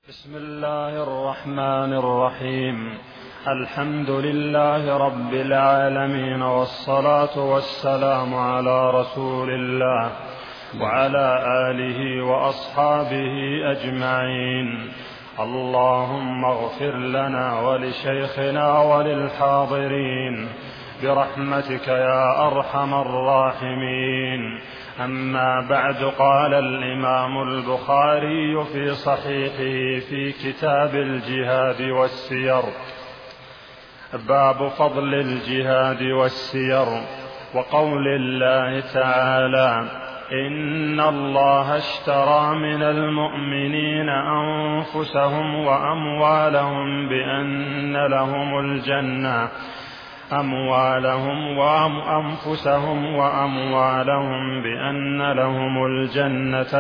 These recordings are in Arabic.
بسم الله الرحمن الرحيم. الحمد لله رب العالمين، والصلاة والسلام على رسول الله وعلى آله وأصحابه أجمعين. اللهم اغفر لنا ولشيخنا وللحاضرين برحمتك يا أرحم الراحمين. أما بعد، قال الإمام البخاري في صحيحه في كتاب الجهاد والسير: باب فضل الجهاد والسير. وقول الله تعالى: إن الله اشترى من المؤمنين أنفسهم وأموالهم بأن لهم الجنة، أنفسهم وأموالهم بأن لهم الجنة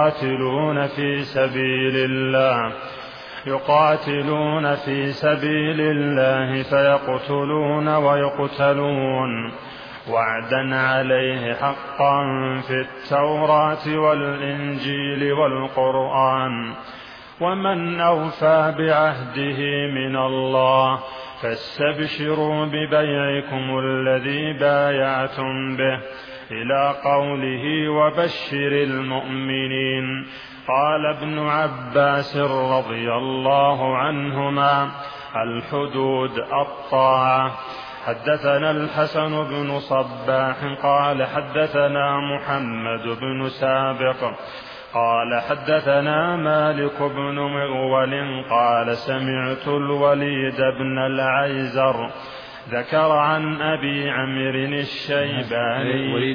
يقاتلون في سبيل الله فيقتلون ويقتلون، وعدا عليه حقا في التوراة والإنجيل والقرآن. ومن أوفى بعهده من الله فاستبشروا ببيعكم الذي بايعتم به، إلى قوله: وبشر المؤمنين. قال ابن عباس رضي الله عنهما: الحدود الطاعة. حدثنا الحسن بن صباح قال حدثنا محمد بن سابق قال حدثنا مالك بن مغول قال سمعت الوليد بن العيزر ذكر عن أبي عمرو الشيباني.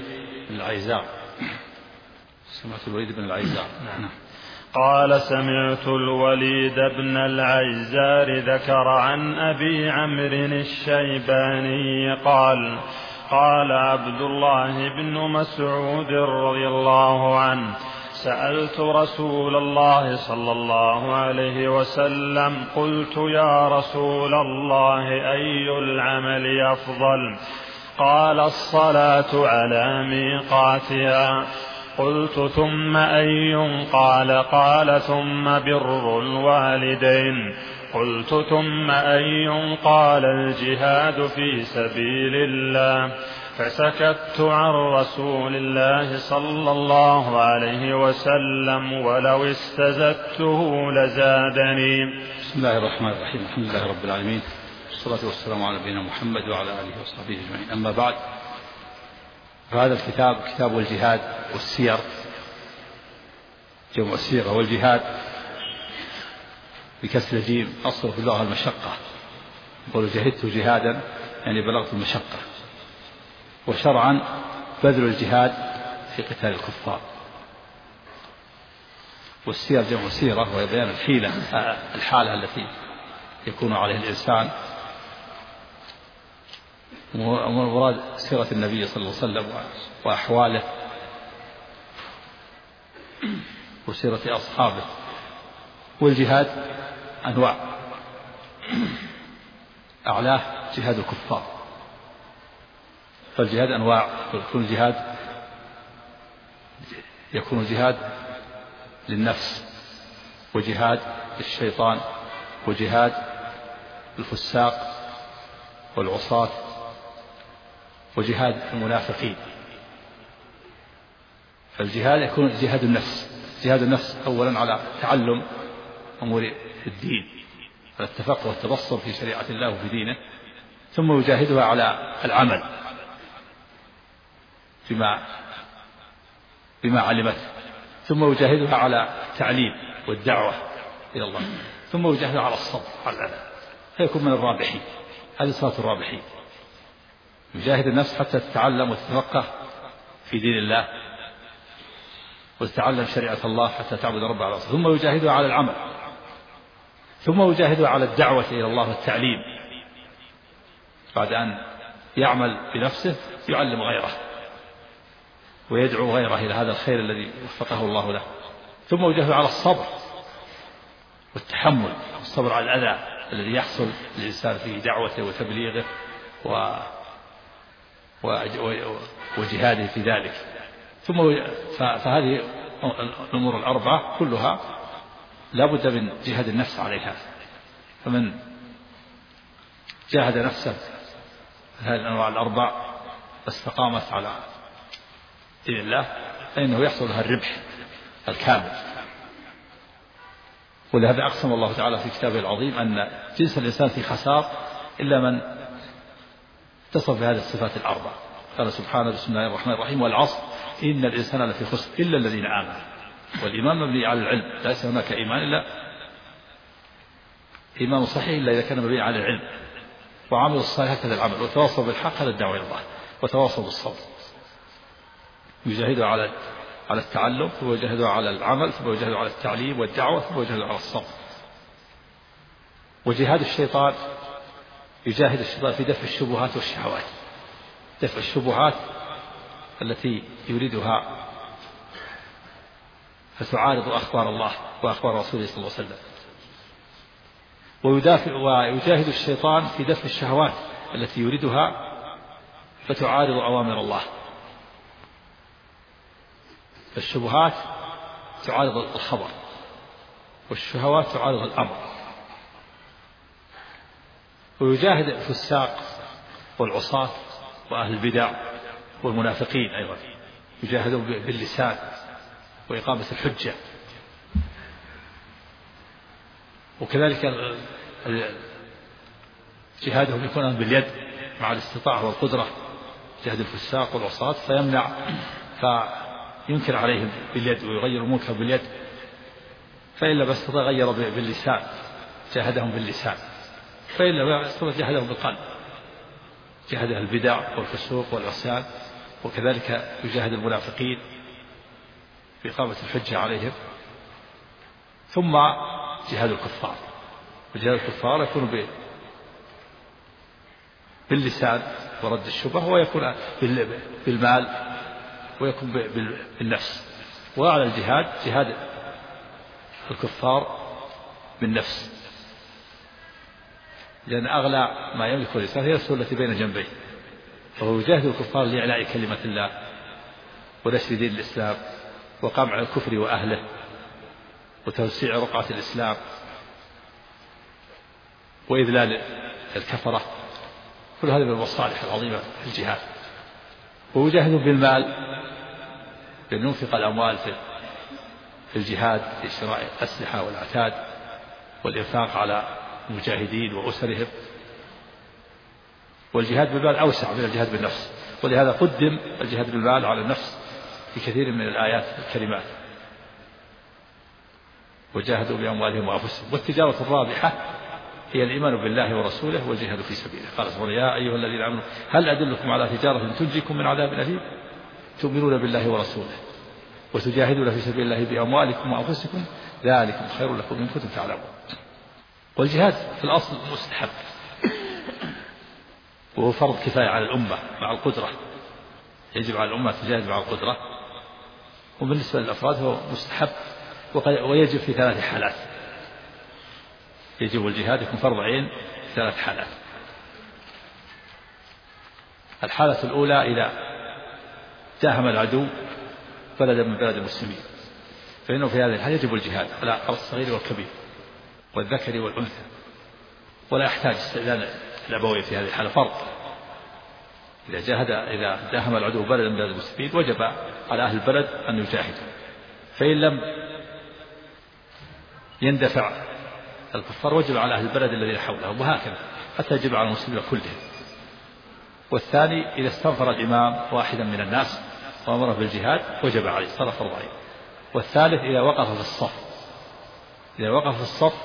سمعت الوليد بن العيزار. قال سمعت الوليد بن العيزار ذكر عن أبي عمرو الشيباني قال: قال عبد الله بن مسعود رضي الله عنه: سألت رسول الله صلى الله عليه وسلم قلت: يا رسول الله، أي العمل أفضل؟ قال: الصلاة على ميقاتها. قلت: ثم أي؟ قال: ثم بر الوالدين. قلت: ثم أي؟ قال: الجهاد في سبيل الله. فسكت عن رسول الله صلى الله عليه وسلم، ولو استزدته لزادني. بسم الله الرحمن الرحيم. الحمد لله رب العالمين، والصلاة والسلام على نبينا محمد وعلى آله وصحبه أجمعين. أما بعد، فهذا الكتاب كتاب الجهاد والسير، جمع السيرة. والجهاد بكسر الجيم أصله في اللغة المشقة، يقول: جهدت جهادا يعني بلغت المشقة. وشرعا بذل الجهاد في قتال الكفار. والسير جمع سيرة، وهي بيان الحالة التي يكون عليها الإنسان. ومراد سيرة النبي صلى الله عليه وسلم وأحواله وسيرة أصحابه. والجهاد أنواع، أعلاه جهاد الكفار. فالجهاد أنواع، يكون الجهاد للنفس، وجهاد للشيطان، وجهاد الفساق والعصاة، وجهاد المنافقين. فالجهاد يكون جهاد النفس. جهاد النفس أولا على تعلم أمور الدين، على التفقه والتبصر في شريعة الله وفي دينه، ثم يجاهدها على العمل بما علمته، ثم يجاهدها على التعليم والدعوة إلى الله، ثم يجاهدها على الصبر على الأذى، فيكون من الرابحين. هذه صفات الرابحين: يجاهد النفس حتى تتعلم وتتفقه في دين الله وتتعلم شريعة الله حتى تعبد رب على الصبر، ثم يجاهدها على العمل، ثم يجاهدها على الدعوة إلى الله والتعليم. بعد أن يعمل بنفسه يعلم غيره ويدعو غيره إلى هذا الخير الذي وفقه الله له، ثم يجاهد على الصبر والتحمل، الصبر على الأذى الذي يحصل للإنسان في دعوته وتبليغه وجهاده في ذلك. فهذه الأمور الأربعة كلها لا بد من جهاد النفس عليها. فمن جاهد نفسه هذه الأنواع الأربع واستقامت على دين الله فإنه يحصل لها الربح الكامل. ولهذا أقسم الله تعالى في كتابه العظيم أن جنس الإنسان في خسار إلا من اتصف بهذه الصفات الأربع. قال سبحانه بسم الله الرحمن الرحيم والعصر إن الإنسان لفي خسر إلا الذين آمنوا. والإيمان مبني على العلم، ليس هناك إيمان إلا إيمان صحيح إلا إذا كان مبني على العلم، وعملوا الصالحات هذا العمل، وتواصوا بالحق هذا الدعوة إلى الله، وتواصوا بالصبر. يجاهدوا على التعلم، ثم يجاهدوا على العمل، ثم يجاهدوا على التعليم والدعوة، ثم يجاهدوا على الصبر. وجهاد الشيطان يجاهد الشيطان في دفع الشبهات والشهوات، دفع الشبهات التي يريدها فتعارض أخبار الله وأخبار رسوله صلى الله عليه وسلم. ويجاهد الشيطان في دفع الشهوات التي يريدها فتعارض أوامر الله. فالشبهات تعارض الخبر، والشهوات تعارض الأمر. ويجاهد الفساق والعصاة وأهل البدع والمنافقين أيضا، يجاهدون باللسان وإقامة الحجة. وكذلك جهادهم يكون باليد مع الاستطاعة والقدرة، جهاد الفساق والعصاة فيمنع فينكر عليهم باليد ويغير المنكر باليد، فإن لم يستطع غير باللسان، جاهدهم باللسان، فإن لم يستطع جاهدهم بالقلب، جهاد البدع والفسوق والعصيان. وكذلك يجاهد المنافقين بإقامة الحجة عليهم. ثم جهاد الكفار، وجهاد الكفار يكون باللسان ورد الشبه، ويكون بالمال، ويكون بالنفس. وعلى الجهاد جهاد الكفار بالنفس، لأن أغلى ما يملك الإنسان هي النفس التي بين جنبيه، فهو يجاهد الكفار لإعلاء كلمة الله ونشر دين الإسلام وقمع الكفر وأهله وتوسيع رقعة الإسلام وإذلال الكفرة. كل هذه من المصالح العظيمة في الجهاد. ويجاهد بالمال، بأن ينفق الأموال في الجهاد في شراء الأسلحة والعتاد والإنفاق على المجاهدين وأسرهم. والجهاد بالمال أوسع من الجهاد بالنفس، ولهذا قدم الجهاد بالمال على النفس في كثير من الآيات الكريمات. وجاهدوا بأموالهم وأنفسهم. والتجارة الرابحة هي الإيمان بالله ورسوله والجهاد في سبيله. قال سبحانه يا أيها الذين آمنوا هل أدلكم على تجارة تنجيكم من عذاب أليم تؤمنون بالله ورسوله وتجاهدون في سبيل الله بأموالكم وأنفسكم ذلكم خير لكم إن كنتم تعلمون. والجهاد في الأصل مستحب، وهو فرض كفاية على الأمة مع القدرة، يجب على الأمة تجاهد مع القدرة. وبالنسبة للأفراد هو مستحب، ويجب في 3 حالات. يجب الجهاد يكون فرض عين في 3 حالات. الحالة الأولى إذا داهم العدو بلدا من بلاد المسلمين، فإنه في هذه الحالة يجب الجهاد على الصغير والكبير والذكر والأنثى، ولا يحتاج استئذان الأبوين في هذه الحالة. فرض إذا داهم العدو بلدا من بلاد المسلمين وجب على أهل البلد أن يجاهدوا، فإن لم يندفع الكفار وجب على أهل البلد الذين حولهم، وهكذا حتى يجب على المسلمين كلهم. والثاني إذا استنفر الإمام واحدا من الناس وأمره بالجهاد وجب عليه، صار فرض عين. والثالث إذا وقف في الصف، إذا وقف في الصف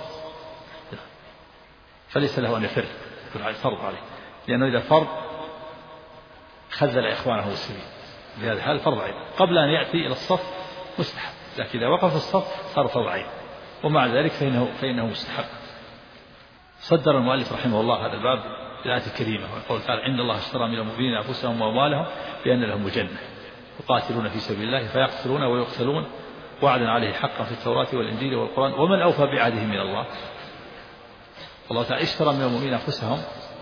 فليس له أن يفر، يكون فرض عليه، لأنه إذا فرض خذل إخوانه المسلمين، لهذا هذا فرض عين. قبل أن يأتي إلى الصف مستحب، لكن إذا وقف في الصف صار فرض عين، ومع ذلك فإنه مستحب. صدر المؤلف رحمه الله هذا الباب بالآية الكريمة ويقول تعالى إن الله اشترى من المؤمنين أنفسهم وأموالهم بأن لهم الجنة يقاتلون في سبيل الله فيقتلون ويقتلون وعدا عليه حقا في التوراة والإنجيل والقرآن ومن أوفى بعهده من الله. الله تعالى اشترى من المؤمنين أنفسهم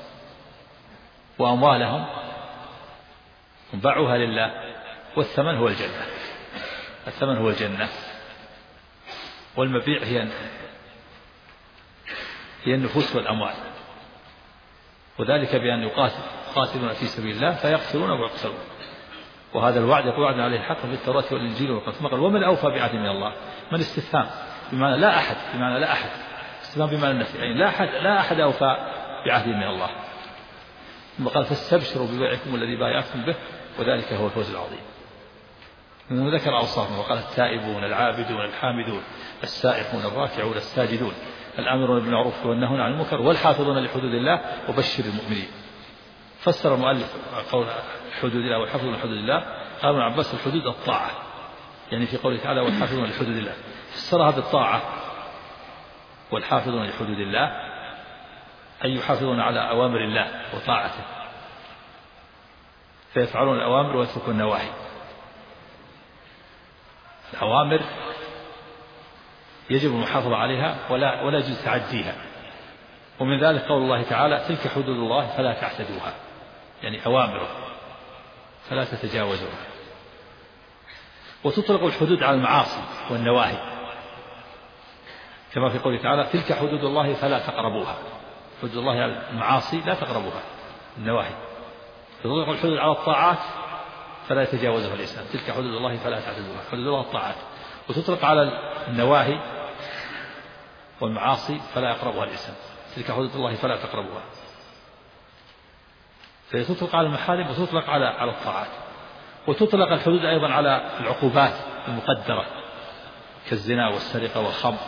وأموالهم باعوها لله، والثمن هو الجنة، الثمن هو الجنة. والمبيع هي النفوس والأموال، وذلك بأن يقاتلون في سبيل الله فيقتلون ويقتلون، وهذا الوعد يقول وعدنا عليه الحق في التوراة والإنجيل والقرآن. قال ومن أوفى بعهد من الله، من استفهام بمعنى لا أحد، بمعنى لا أحد، استفهام بمعنى النفي، يعني لا أحد أوفى بعهد من الله. ثم قال فاستبشروا ببيعكم الذي بايعتم به وذلك هو الفوز العظيم. ذكر أوصافهم وقال التائبون العابدون الحامدون السائحون الراكعون الساجدون الآمرون بالمعروف والنهون عن المنكر والحافظون لحدود الله وبشر المؤمنين. فسر المؤلف قول حدود الله والحافظون لحدود الله، قال ابن عباس الحدود الطاعة، يعني في قوله تعالى والحافظون لحدود الله فسرها بالطاعة، والحافظون لحدود الله أي يحافظون على أوامر الله وطاعته فيفعلون الأوامر ويتركون النواهي. الأوامر يجب المحافظة عليها ولا يجوز تعديها، ومن ذلك قول الله تعالى تلك حدود الله فلا تعتدوها، يعني أوامره فلا تتجاوزوها. وتطلق الحدود على المعاصي والنواهي كما في قوله تعالى تلك حدود الله فلا تقربوها، حدود الله على المعاصي لا تقربوها النواهي. تطلق الحدود على الطاعات فلا يتجاوزها الإنسان، تلك حدود الله فلا تعتدوها، حدود الله الطاعات. وتطلق على النواهي والمعاصي فلا يقربها الإنسان، تلك حدود الله فلا تقربوها. فتطلق على المحارم وتطلق على الطاعات. وتطلق الحدود أيضا على العقوبات المقدرة كالزنا والسرقة والخمر.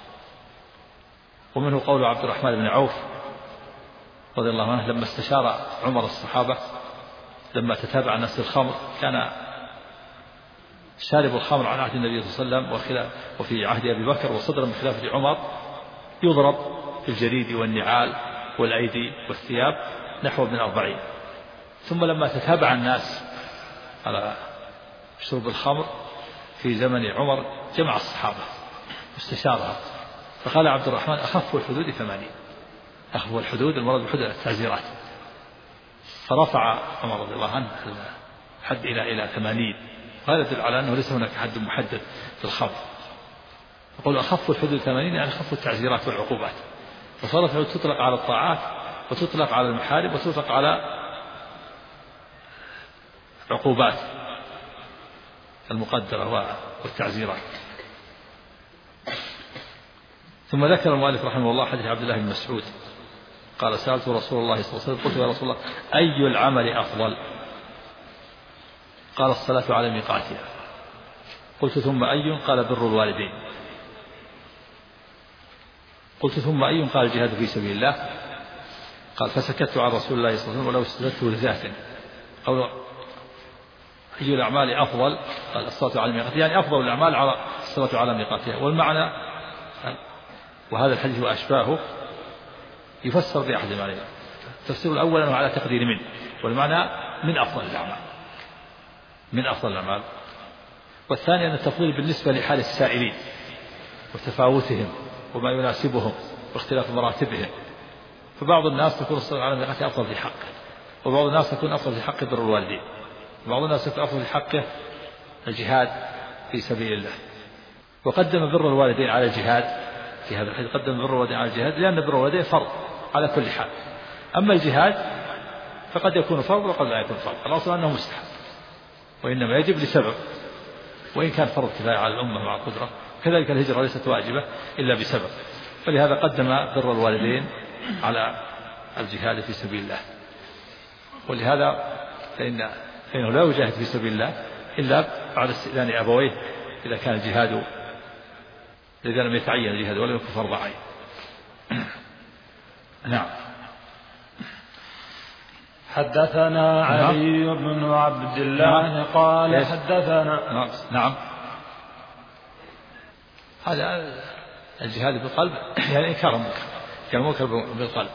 ومنه قول عبد الرحمن بن عوف رضي الله عنه لما استشار عمر الصحابة لما تتابع الناس الخمر، كان شارب الخمر عن عهد النبي صلى الله عليه وسلم وفي عهد أبي بكر وصدر من خلافة عمر يضرب بالجريد والنعال والأيدي والثياب نحو من 40. ثم لما تتابع الناس على شرب الخمر في زمن عمر جمع الصحابة واستشارها، فقال عبد الرحمن أخف الحدود 80. أخف الحدود المراد بحدود التعزيرات، فرفع عمر رضي الله عنه الحد إلى 80. هذا يدل على أنه ليس هناك حد محدد في الخمر. يقول أخف الحدود 80 يعني أخف التعزيرات والعقوبات. فصارت الحدود تطلق على الطاعات وتطلق على المحارم وتطلق على العقوبات المقدرة والتعزيرات. ثم ذكر المؤلف رحمه الله حديث عبد الله بن مسعود قال سألت رسول الله صلى الله عليه وسلم قلت يا رسول الله أي العمل أفضل؟ قال الصلاة على ميقاتها. قلت ثم أي؟ قال بر الوالدين. قلت ثم أي؟ قال الجهاد في سبيل الله. قال فسكت عن رسول الله صلى الله عليه وسلم ولو استدلته لذاته. قال أي الأعمال أفضل؟ قال الصلاة على ميقاتها، يعني أفضل الأعمال على الصلاة على ميقاتها. والمعنى وهذا الحديث وأشباهه يفسر بأحد المعنيين. التفسير الأول أنه على تقدير من، والمعنى من أفضل الأعمال، من أفضل الأعمال. والثاني أن التفضيل بالنسبة لحال السائلين وتفاوتهم وما يناسبهم واختلاف مراتبهم. فبعض الناس تكون الصلاة على ميقاتها أفضل في حقه، وبعض الناس تكون أفضل في حق بر الوالدين، وبعض الناس يكون أفضل في حقه الجهاد في سبيل الله. وقدم بر الوالدين على الجهاد في هذا الحديث، قدم بر الوالدين على الجهاد لأن بر الوالدين فرض على كل حال. أما الجهاد فقد يكون فرض وقد لا يكون فرض، الأصل أنه مستحب وإنما يجب لسبب، وإن كان فرض كفاية على الأمة مع القدرة. كذلك الهجرة ليست واجبة إلا بسبب، فلهذا قدم بر الوالدين على الجهاد في سبيل الله. ولهذا فإنه لا يجاهد في سبيل الله إلا بعد استئذان أبويه إذا كان الجهاد، إذا لم يتعين الجهاد ولم يكن فرض عين. نعم. حدثنا علي بن عبد الله قال حدثنا. نعم. هذا الجهاد بالقلب يعني إنكار المنكر، كان المنكر بالقلب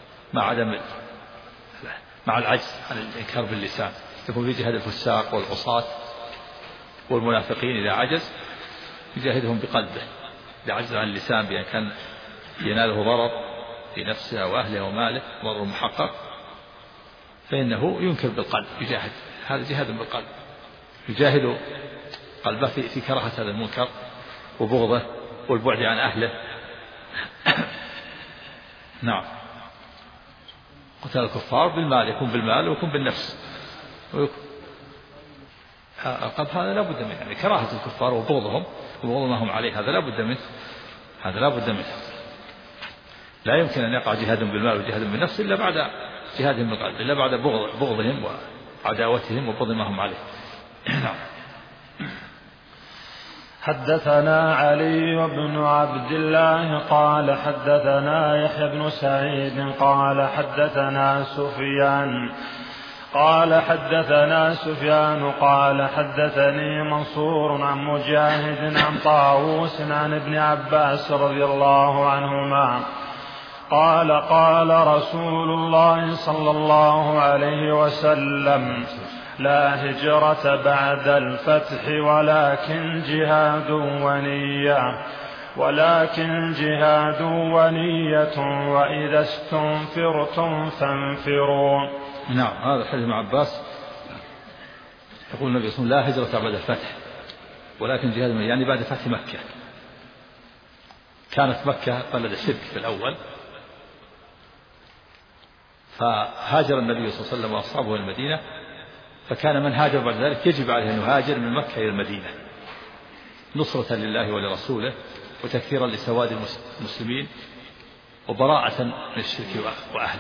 مع العجز عن الإنكار باللسان. يكون في جهاد الفساق والعصاة والمنافقين إذا عجز يجاهدهم بقلبه، إذا عجز عن اللسان بأن كان يناله ضرر في نفسه وأهله وماله ضرر محقق، فإنه ينكر بالقلب يجاهد. هذا جهاد بالقلب، يجاهد قلبه في كراهة هذا المنكر وبغضه والبعد عن أهله. نعم. قتال الكفار بالمال، يكون بالمال ويكون بالنفس. القتل هذا لا بد منه، يعني كراهة الكفار وبغضهم وبغض ما هم عليه، هذا لا بد منه، هذا لا بد منه. لا يمكن أن يقع جهاد بالمال وجهاد بالنفس إلا بعد جهادهم بالقلب، إلا بعد بغضهم وعداوتهم وبغض ما هم عليه. حدثنا علي بن عبد الله قال حدثنا يحيى بن سعيد قال حدثنا سفيان قال حدثني منصور عن مجاهد عن طاووس عن ابن عباس رضي الله عنهما قال قال رسول الله صلى الله عليه وسلم لا هجرة بعد الفتح ولكن جهاد ونية وإذا استنفرتم فانفروا. نعم. هذا حديث ابن عباس يقول النبي صلى الله عليه وسلم لا هجرة بعد الفتح ولكن جهاد ونية، يعني بعد فتح مكة. كانت مكة بلد الشرك في الأول، فهاجر النبي صلى الله عليه وسلم وأصحابه إلى المدينة، فكان من هاجر بعد ذلك يجب عليه أن يهاجر من مكة إلى المدينة نصرة لله ولرسوله وتكثيرا لسواد المسلمين وبراءة من الشرك وأهله.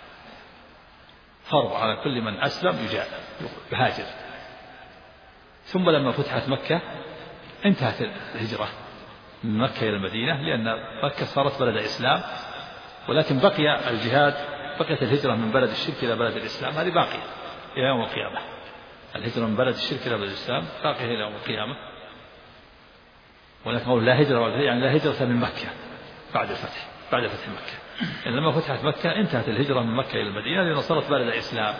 فرض على كل من أسلم يهاجر. ثم لما فتحت مكة انتهت الهجرة من مكة إلى المدينة، لأن مكة صارت بلد إسلام، ولكن بقي الجهاد، بقيت الهجرة من بلد الشرك إلى بلد الإسلام، هذه باقية إلى يوم القيامة. الهجرة من بلد الشرك إلى بلد الإسلام باقية إلى يوم القيامة. ولكن قول لا هجرة يعني لا هجرة من مكة بعد فتح مكة. يعني لما فتحت مكة انتهت الهجرة من مكة إلى المدينة لأنها صارت بلد الإسلام،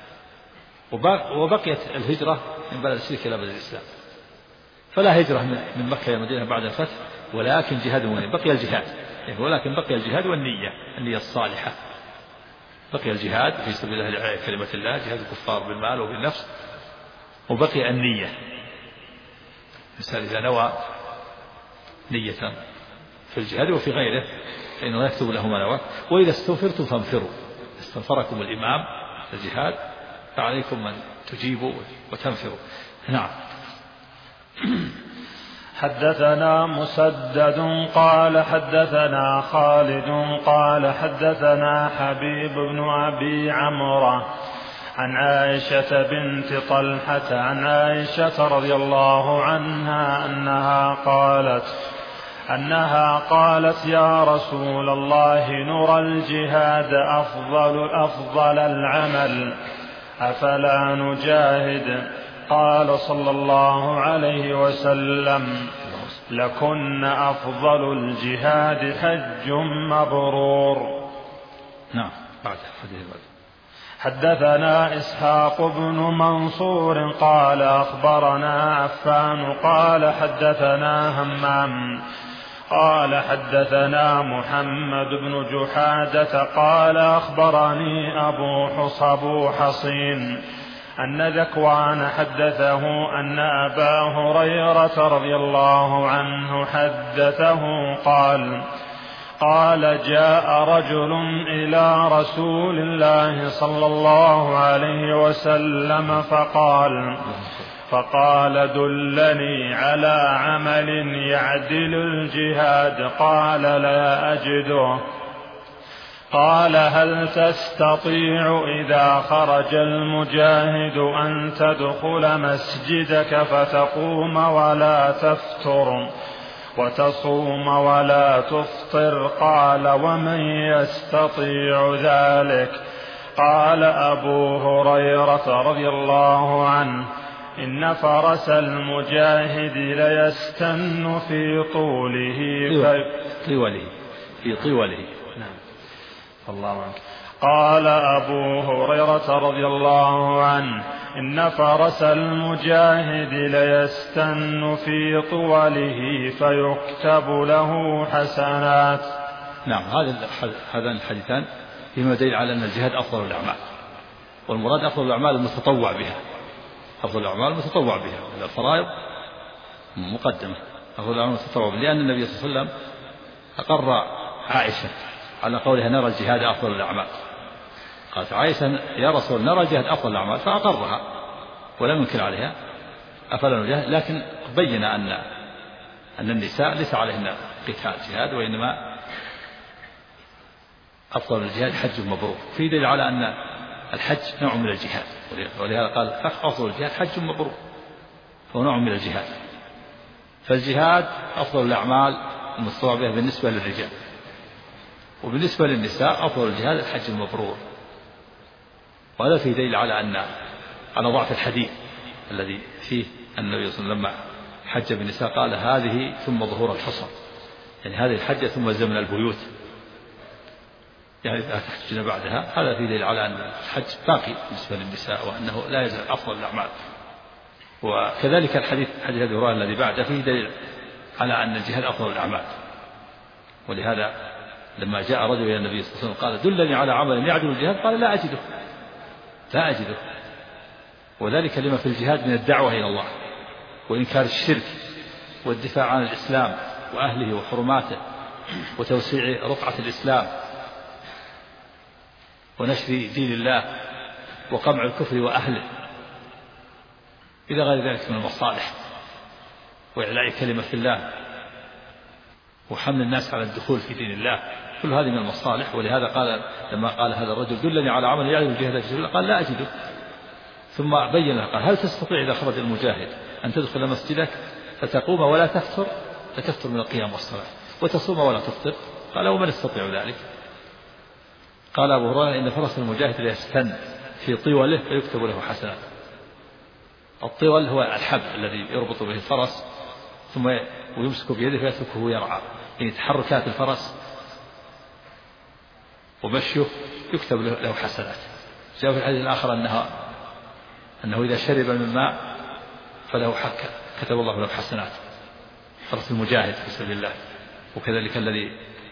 وبقيت الهجرة من بلد الشرك إلى بلد الإسلام. فلا هجرة من مكة إلى المدينة بعد الفتح، ولكن جهاد ونية. بقي الجهاد، ولكن بقي الجهاد النية الصالحة. بقي الجهاد في سبيل الله لإعلاء كلمة الله، جهاد الكفار بالمال وبالنفس، وبقي النية. الإنسان إذا نوى نية في الجهاد وفي غيره فإنه يكتب له ما نوى. وإذا استنفرتم فانفروا، استنفركم الإمام في الجهاد فعليكم من تجيبوا وتنفروا. نعم. حدثنا مسدد قال حدثنا خالد قال حدثنا حبيب بن أبي عمرة عن عائشة بنت طلحة عن عائشة رضي الله عنها أنها قالت يا رسول الله نرى الجهاد أفضل العمل أفلا نجاهد؟ قال صلى الله عليه وسلم لكن أفضل الجهاد حج مبرور. نعم. حدثنا إسحاق بن منصور قال أخبرنا عفان قال حدثنا همام قال حدثنا محمد بن جحادة قال أخبرني أبو حصين أن ذكوان حدثه أن أبا هريرة رضي الله عنه حدثه قال جاء رجل إلى رسول الله صلى الله عليه وسلم فقال دلني على عمل يعدل الجهاد. قال لا أجده. قال هل تستطيع إذا خرج المجاهد أن تدخل مسجدك فتقوم ولا تفتر وتصوم ولا تفطر؟ قال ومن يستطيع ذلك؟ قال أبو هريرة رضي الله عنه إن فرس المجاهد ليستن في طوله. الله عنه. قال أبو هريرة رضي الله عنه إن فرس المجاهد ليستن في طوله فيكتب له حسنات. نعم. هذان الحديثان فيما دليل على أن الجهاد أفضل الأعمال، والمراد أفضل الأعمال المتطوع بها. أفضل الأعمال المتطوع بها، الفرائض مقدمة، أفضل الأعمال تطوع، لأن النبي صلى الله عليه وسلم أقر عائشة على قولها نرى الجهاد أفضل الأعمال. قالت عائشة يا رسول نرى الجهاد أفضل الأعمال، فأقرها ولم ينكر عليها أفضل الجهاد، لكن بين أن النساء ليس عليهن قتال جهاد، وإنما أفضل الجهاد حج مبرور. في دليل على أن الحج نوع من الجهاد، ولهذا قال أفضل الجهاد حج مبرور، فهو نوع من الجهاد. فالجهاد أفضل الأعمال المشروع به بالنسبة للرجال، وبالنسبة للنساء أفضل الجهاد الحج المبرور. وهذا فيه دليل على ضعف الحديث الذي فيه أن النبي صلى الله عليه وسلم لما حج بالنساء قال هذه ثم ظهور الحصر، يعني هذه الحجة ثم زمن البيوت، يعني لا تحجن بعدها. هذا فيه دليل على أن الحج باقي بالنسبة للنساء، وأنه لا يزال أفضل الأعمال. وكذلك حديث أبي هريرة الذي بعده فيه دليل على أن الجهاد أفضل الأعمال. ولهذا لما جاء رجل إلى النبي صلى الله عليه وسلم قال دلني على عمل يعدل الجهاد، قال لا أجده. وذلك لما في الجهاد من الدعوة إلى الله وإنكار الشرك والدفاع عن الإسلام وأهله وحرماته وتوسيع رقعة الإسلام ونشر دين الله وقمع الكفر وأهله إلى غير ذلك من المصالح، وإعلاء كلمة الله وحمل الناس على الدخول في دين الله، كل هذه من المصالح. ولهذا قال لما قال هذا الرجل دلني على عمل يعدل الجهاد في سبيل الله، قال لا أجده. ثم بين له قال هل تستطيع إذا خرج المجاهد أن تدخل مسجدك فتقوم ولا تفتر، فتفتر من القيام والصلاة، وتصوم ولا تفطر؟ قال ومن يستطيع ذلك؟ قال أبو هريرة إن فرس المجاهد ليستن في طوله فيكتب له حسنات. الطول هو الحبل الذي يربط به الفرس ثم ويمسك بيده فيتركه يرعى، يعني تحركات الفرس ومشيه يكتب له حسنات. جاء في الحديث الآخر أنه إذا شرب من ماء فله حكة كتب الله له حسنات، فرس المجاهد في سبيل الله. وكذلك الذي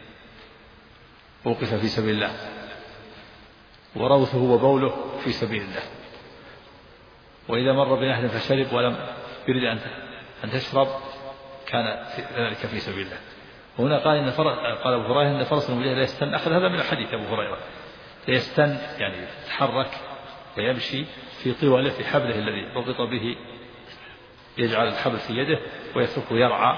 وقف في سبيل الله وروثه وبوله في سبيل الله. وإذا مر بنهر فشرب ولم يريد أن تشرب كان ذلك في سبيل الله. وهنا قال قال أبو هريرة إن فرس المجاهد لا يستن، أخذ هذا من الحديث أبو هريرة، لا يستن يعني يتحرك ويمشي في طوله في حبله الذي ربط به، يجعل الحبل في يده ويتركه يرعى،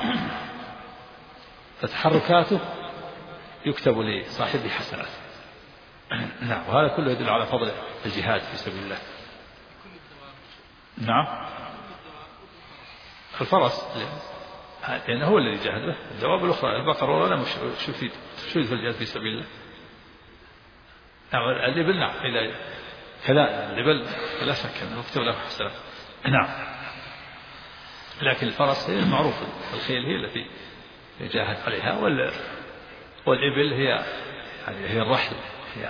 فتحركاته يكتب لصاحبه حسنات. نعم، وهذا كله يدل على فضل الجهاد في سبيل الله. نعم، الفرس لأنه هو الذي جاهد به. الجواب الأخرى البقر ولا مش في الجهاد في سبيل الله. نعم، الإبل نعم، إذا كذا الإبل لا شك أنه يكتب له حسنات. نعم، لكن الفرس هي المعروف، الخيل هي التي يجاهد عليها، والإبل هي الرحل، هي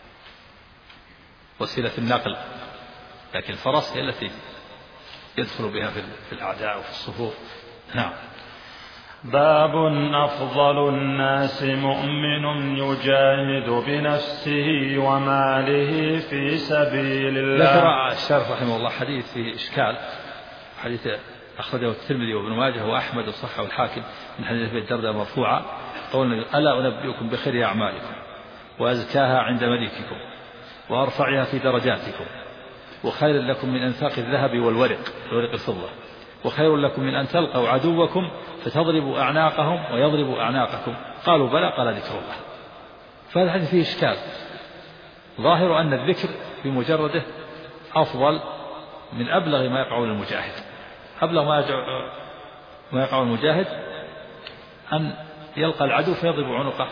وسيلة النقل، لكن الفرس هي التي يدخل بها في الأعداء وفي الصفوف. نعم. باب أفضل الناس مؤمن يجاهد بنفسه وماله في سبيل الله. ذكر الشارح رحمه الله حديث فيه إشكال، حديث أخرجه الترمذي وابن ماجه وأحمد وصححه الحاكم من حديث أبي الدرداء مرفوعا قول النبي ألا أنبئكم بخير أعمالكم وأزكاها عند مليككم وأرفعها في درجاتكم وخير لكم من أنفاق الذهب والورق الفضة وخير لكم من أن تلقوا عدوكم فتضربوا أعناقهم ويضربوا أعناقكم؟ قالوا بلى، قال ذكر الله. فهذا الحديث فيه إشكال، ظاهر أن الذكر بمجرده أفضل من أبلغ ما يقع للمجاهد. أبلغ ما يقع المجاهد أن يلقى العدو فيضرب عنقه،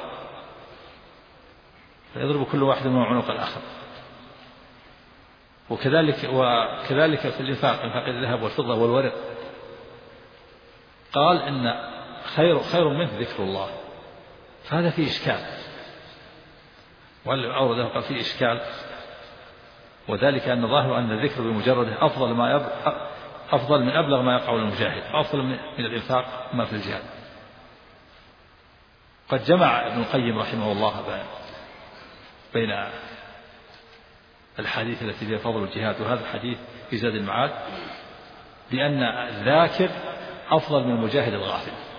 فيضرب كل واحد منهم عنق الآخر. وكذلك في الإنفاق، إنفاق الذهب والفضة والورق، قال إن خير منه ذكر الله. فهذا فيه إشكال، والذي أورده قال فيه إشكال، وذلك أن ظاهر أن الذكر بمجرده أفضل من أبلغ ما يقع للمجاهد، أفضل من الإنفاق ما في الجهاد. قد جمع ابن القيم رحمه الله بين الحديث التي فيها فضل الجهاد وهذا الحديث في زاد المعاد بأن الذاكر أفضل من المجاهد الغافل.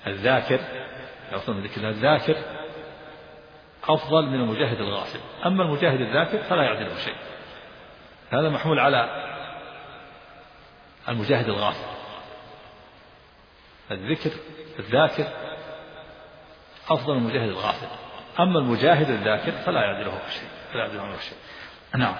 الذاكر أفضل من ذكر الله الذاكر أفضل من المجاهد الغافل. أما المجاهد الذاكر فلا يعدله شيء. هذا محمول على المجاهد الغافل. الذكر الذاكر أفضل من المجاهد الغافل. أما المجاهد الذاكر فلا يعدله شيء. نعم.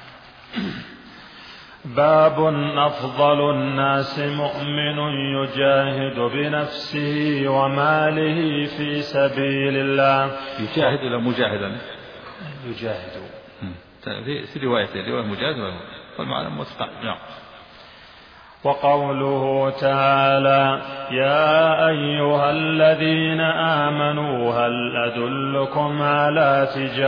باب أفضل الناس مؤمن يجاهد بنفسه وماله في سبيل الله. يجاهد ولا مجاهدا؟ يجاهد. في رواية مجاهد والمعنى متقارب. نعم. وقوله تعالى: يا أيها الذين آمنوا هل أدلكم على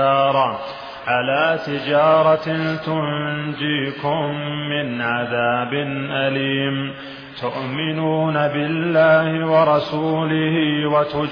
تجارة تنجيكم من عذاب أليم تؤمنون بالله ورسوله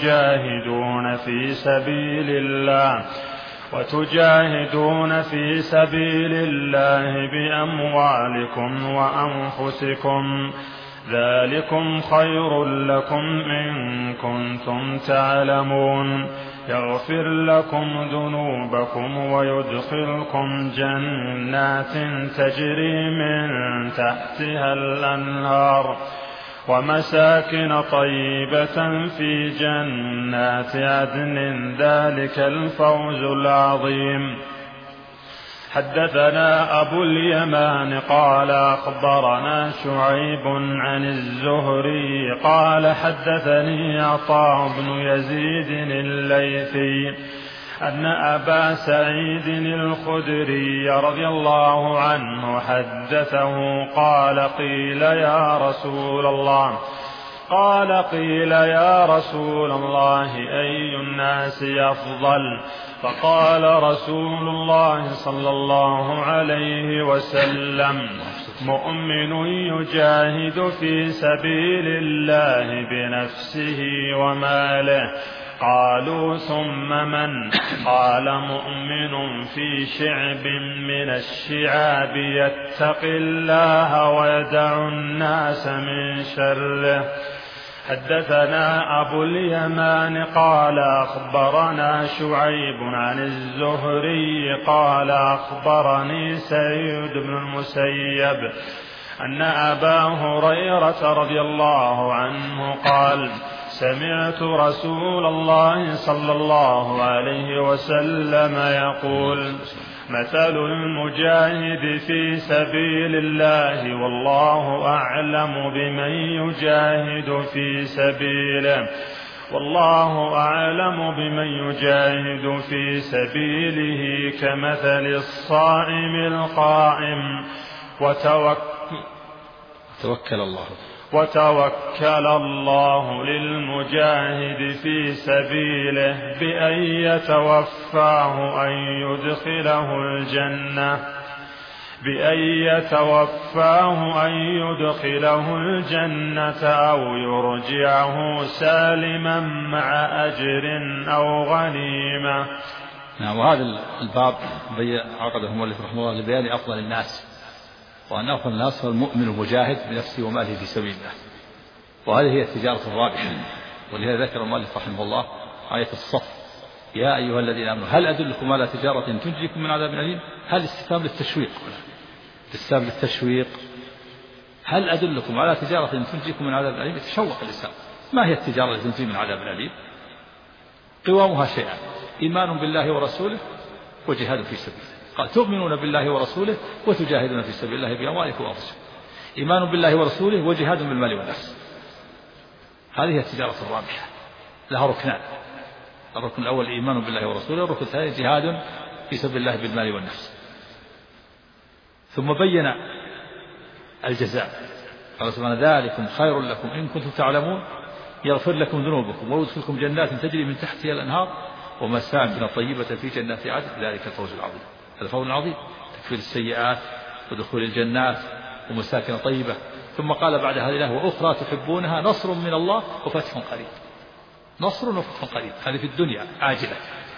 وتجاهدون في سبيل الله بأموالكم وأنفسكم ذلكم خير لكم إن كنتم تعلمون يغفر لكم ذنوبكم ويدخلكم جنات تجري من تحتها الأنهار ومساكن طيبة في جنات عدن ذلك الفوز العظيم. حدثنا أبو اليمان قال أخبرنا شعيب عن الزهري قال حدثني عطاء بن يزيد الليثي أن أبا سعيد الخدري رضي الله عنه حدثه قال قيل يا رسول الله أي الناس أفضل؟ فقال رسول الله صلى الله عليه وسلم مؤمن يجاهد في سبيل الله بنفسه وماله. قالوا ثم من؟ قال مؤمن في شعب من الشعاب يتقي الله ويدع الناس من شره. حدثنا أبو اليمان قال أخبرنا شعيب عن الزهري قال أخبرني سعيد بن المسيب أن أبا هريرة رضي الله عنه قال سمعت رسول الله صلى الله عليه وسلم يقول مثل المجاهد في سبيل الله والله أعلم بمن يجاهد في سبيله كمثل الصائم القائم وتوكل الله للمجاهد في سبيله بأن يتوفاه أن يدخله الجنة أو يرجعه سالما مع أجر أو غنيمة. نعم. وهذا الباب عقده المؤلف رحمه الله لبيان أفضل الناس، وأن أفضل الناس هو المؤمن المجاهد بنفسه وماله في سبيل الله، وهذه هي التجارة الرابحة. ولهذا ذكر المؤلف رحمه الله آية الصف: يا أيها الذين آمنوا هل أدلكم على تجارة تنجيكم من عذاب أليم. هل استفهام للتشويق. هل أدلكم على تجارة تنجيكم من عذاب أليم؟ يتشوق الإنسان. ما هي التجارة التي تنجي من عذاب أليم؟ قوامها شيئان: إيمان بالله ورسوله وجهاد في سبيله. قال تؤمنون بالله ورسوله وتجاهدون في سبيل الله بأموالكم وأنفسكم. إيمان بالله ورسوله وجهاد بالمال والنفس. هذه هي التجارة الرابحة، لها ركنان: الركن الأول إيمان بالله ورسوله، والركن الثاني جهاد في سبيل الله بالمال والنفس. ثم بين الجزاء، قال سبحانه: ذلكم خير لكم إن كنتم تعلمون يغفر لكم ذنوبكم ويدخلكم جنات تجري من تحتها الأنهار ومساكن طيبة في جنات عدن ذلك الفوز العظيم. هذا الفوز العظيم: تكفير السيئات ودخول الجنات ومساكن طيبة. ثم قال بعد هذه الآية: وأخرى تحبونها نصر من الله وفتح قريب. نصر وفتح قريب، هذه في الدنيا عاجلة.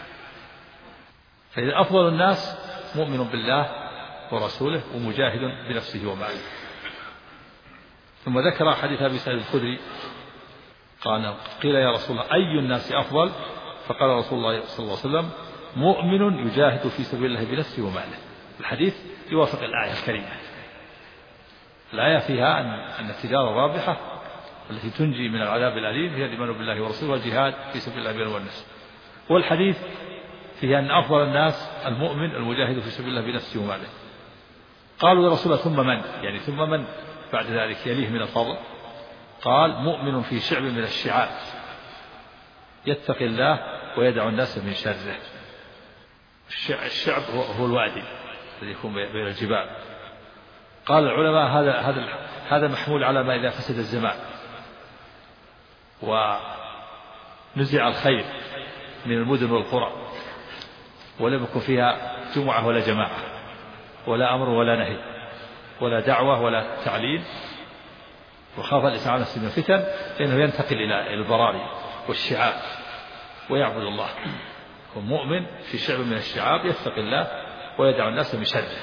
فإذا أفضل الناس مؤمن بالله ورسوله ومجاهد بنفسه وماله. ثم ذكر حديث أبي سعيد الخدري قيل يا رسول الله أي الناس أفضل؟ فقال رسول الله صلى الله عليه وسلم مؤمن يجاهد في سبيل الله بنفسه وماله. الحديث يوافق الآية الكريمة. الآية فيها أن التجارة الرابحة التي تنجي من العذاب الأليم هي الإيمان بالله ورسوله والجهاد في سبيل الله بالأموال والنفس. والحديث فيها أن أفضل الناس المؤمن المجاهد في سبيل الله بنفسه وماله. قالوا يا رسول الله ثم من؟ يعني ثم من بعد ذلك يليه من الفضل؟ قال مؤمن في شعب من الشعاب يتقي الله ويدع الناس من شره. الشعب هو الوادي الذي يكون بين الجبال. قال العلماء هذا محمول على ما إذا فسد الزمان ونزع الخير من المدن والقرى ولم يكن فيها جمعة ولا جماعة ولا أمر ولا نهي ولا دعوة ولا تعليم، وخاف الإنسان على نفسه من الفتن لأنه ينتقل إلى البراري والشعاب ويعبد الله. ومؤمن في شعب من الشعاب يتقي الله ويدع الناس من شره.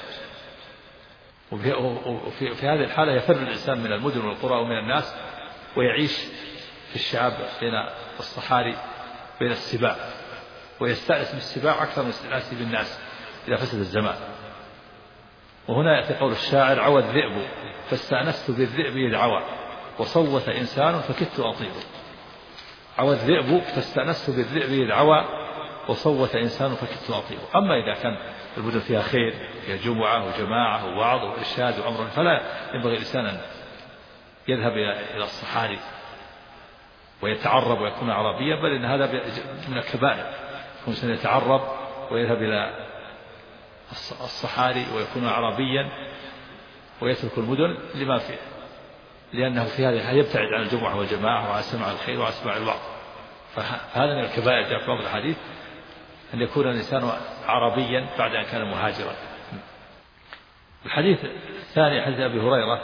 وفي هذه الحالة يفر الإنسان من المدن والقرى ومن الناس ويعيش في الشعاب بين الصحاري بين السباع، ويستأنس بالسباع أكثر من استئناسه بالناس إذا فسد الزمان. وهنا يأتي قول الشاعر عوى الذئب فاستأنست بالذئب إذ عوى وصوت إنسان فكدت أطيبه. عوى الذئب فاستأنست بالذئب إذ عوى وصوت إنسان فكدت أطيبه. أما إذا كان المدن فيها خير فيها جمعة وجماعة ووعظ وإرشاد وأمر فلا ينبغي الإنسان أن يذهب إلى الصحاري ويتعرب ويكون عربيا، بل إن هذا من الكبائر. يكون يتعرب ويذهب إلى الصحاري ويكون عربيا ويترك المدن لما فيه، لأنه في هذه يبتعد عن الجمعة والجماعة وعن سماع الخير وعن سماع الوعظ. فهذا من الكبائر جاء في بعض الحديث أن يكون الإنسان عربيا بعد أن كان مهاجرا. الحديث الثاني حديث أبي هريرة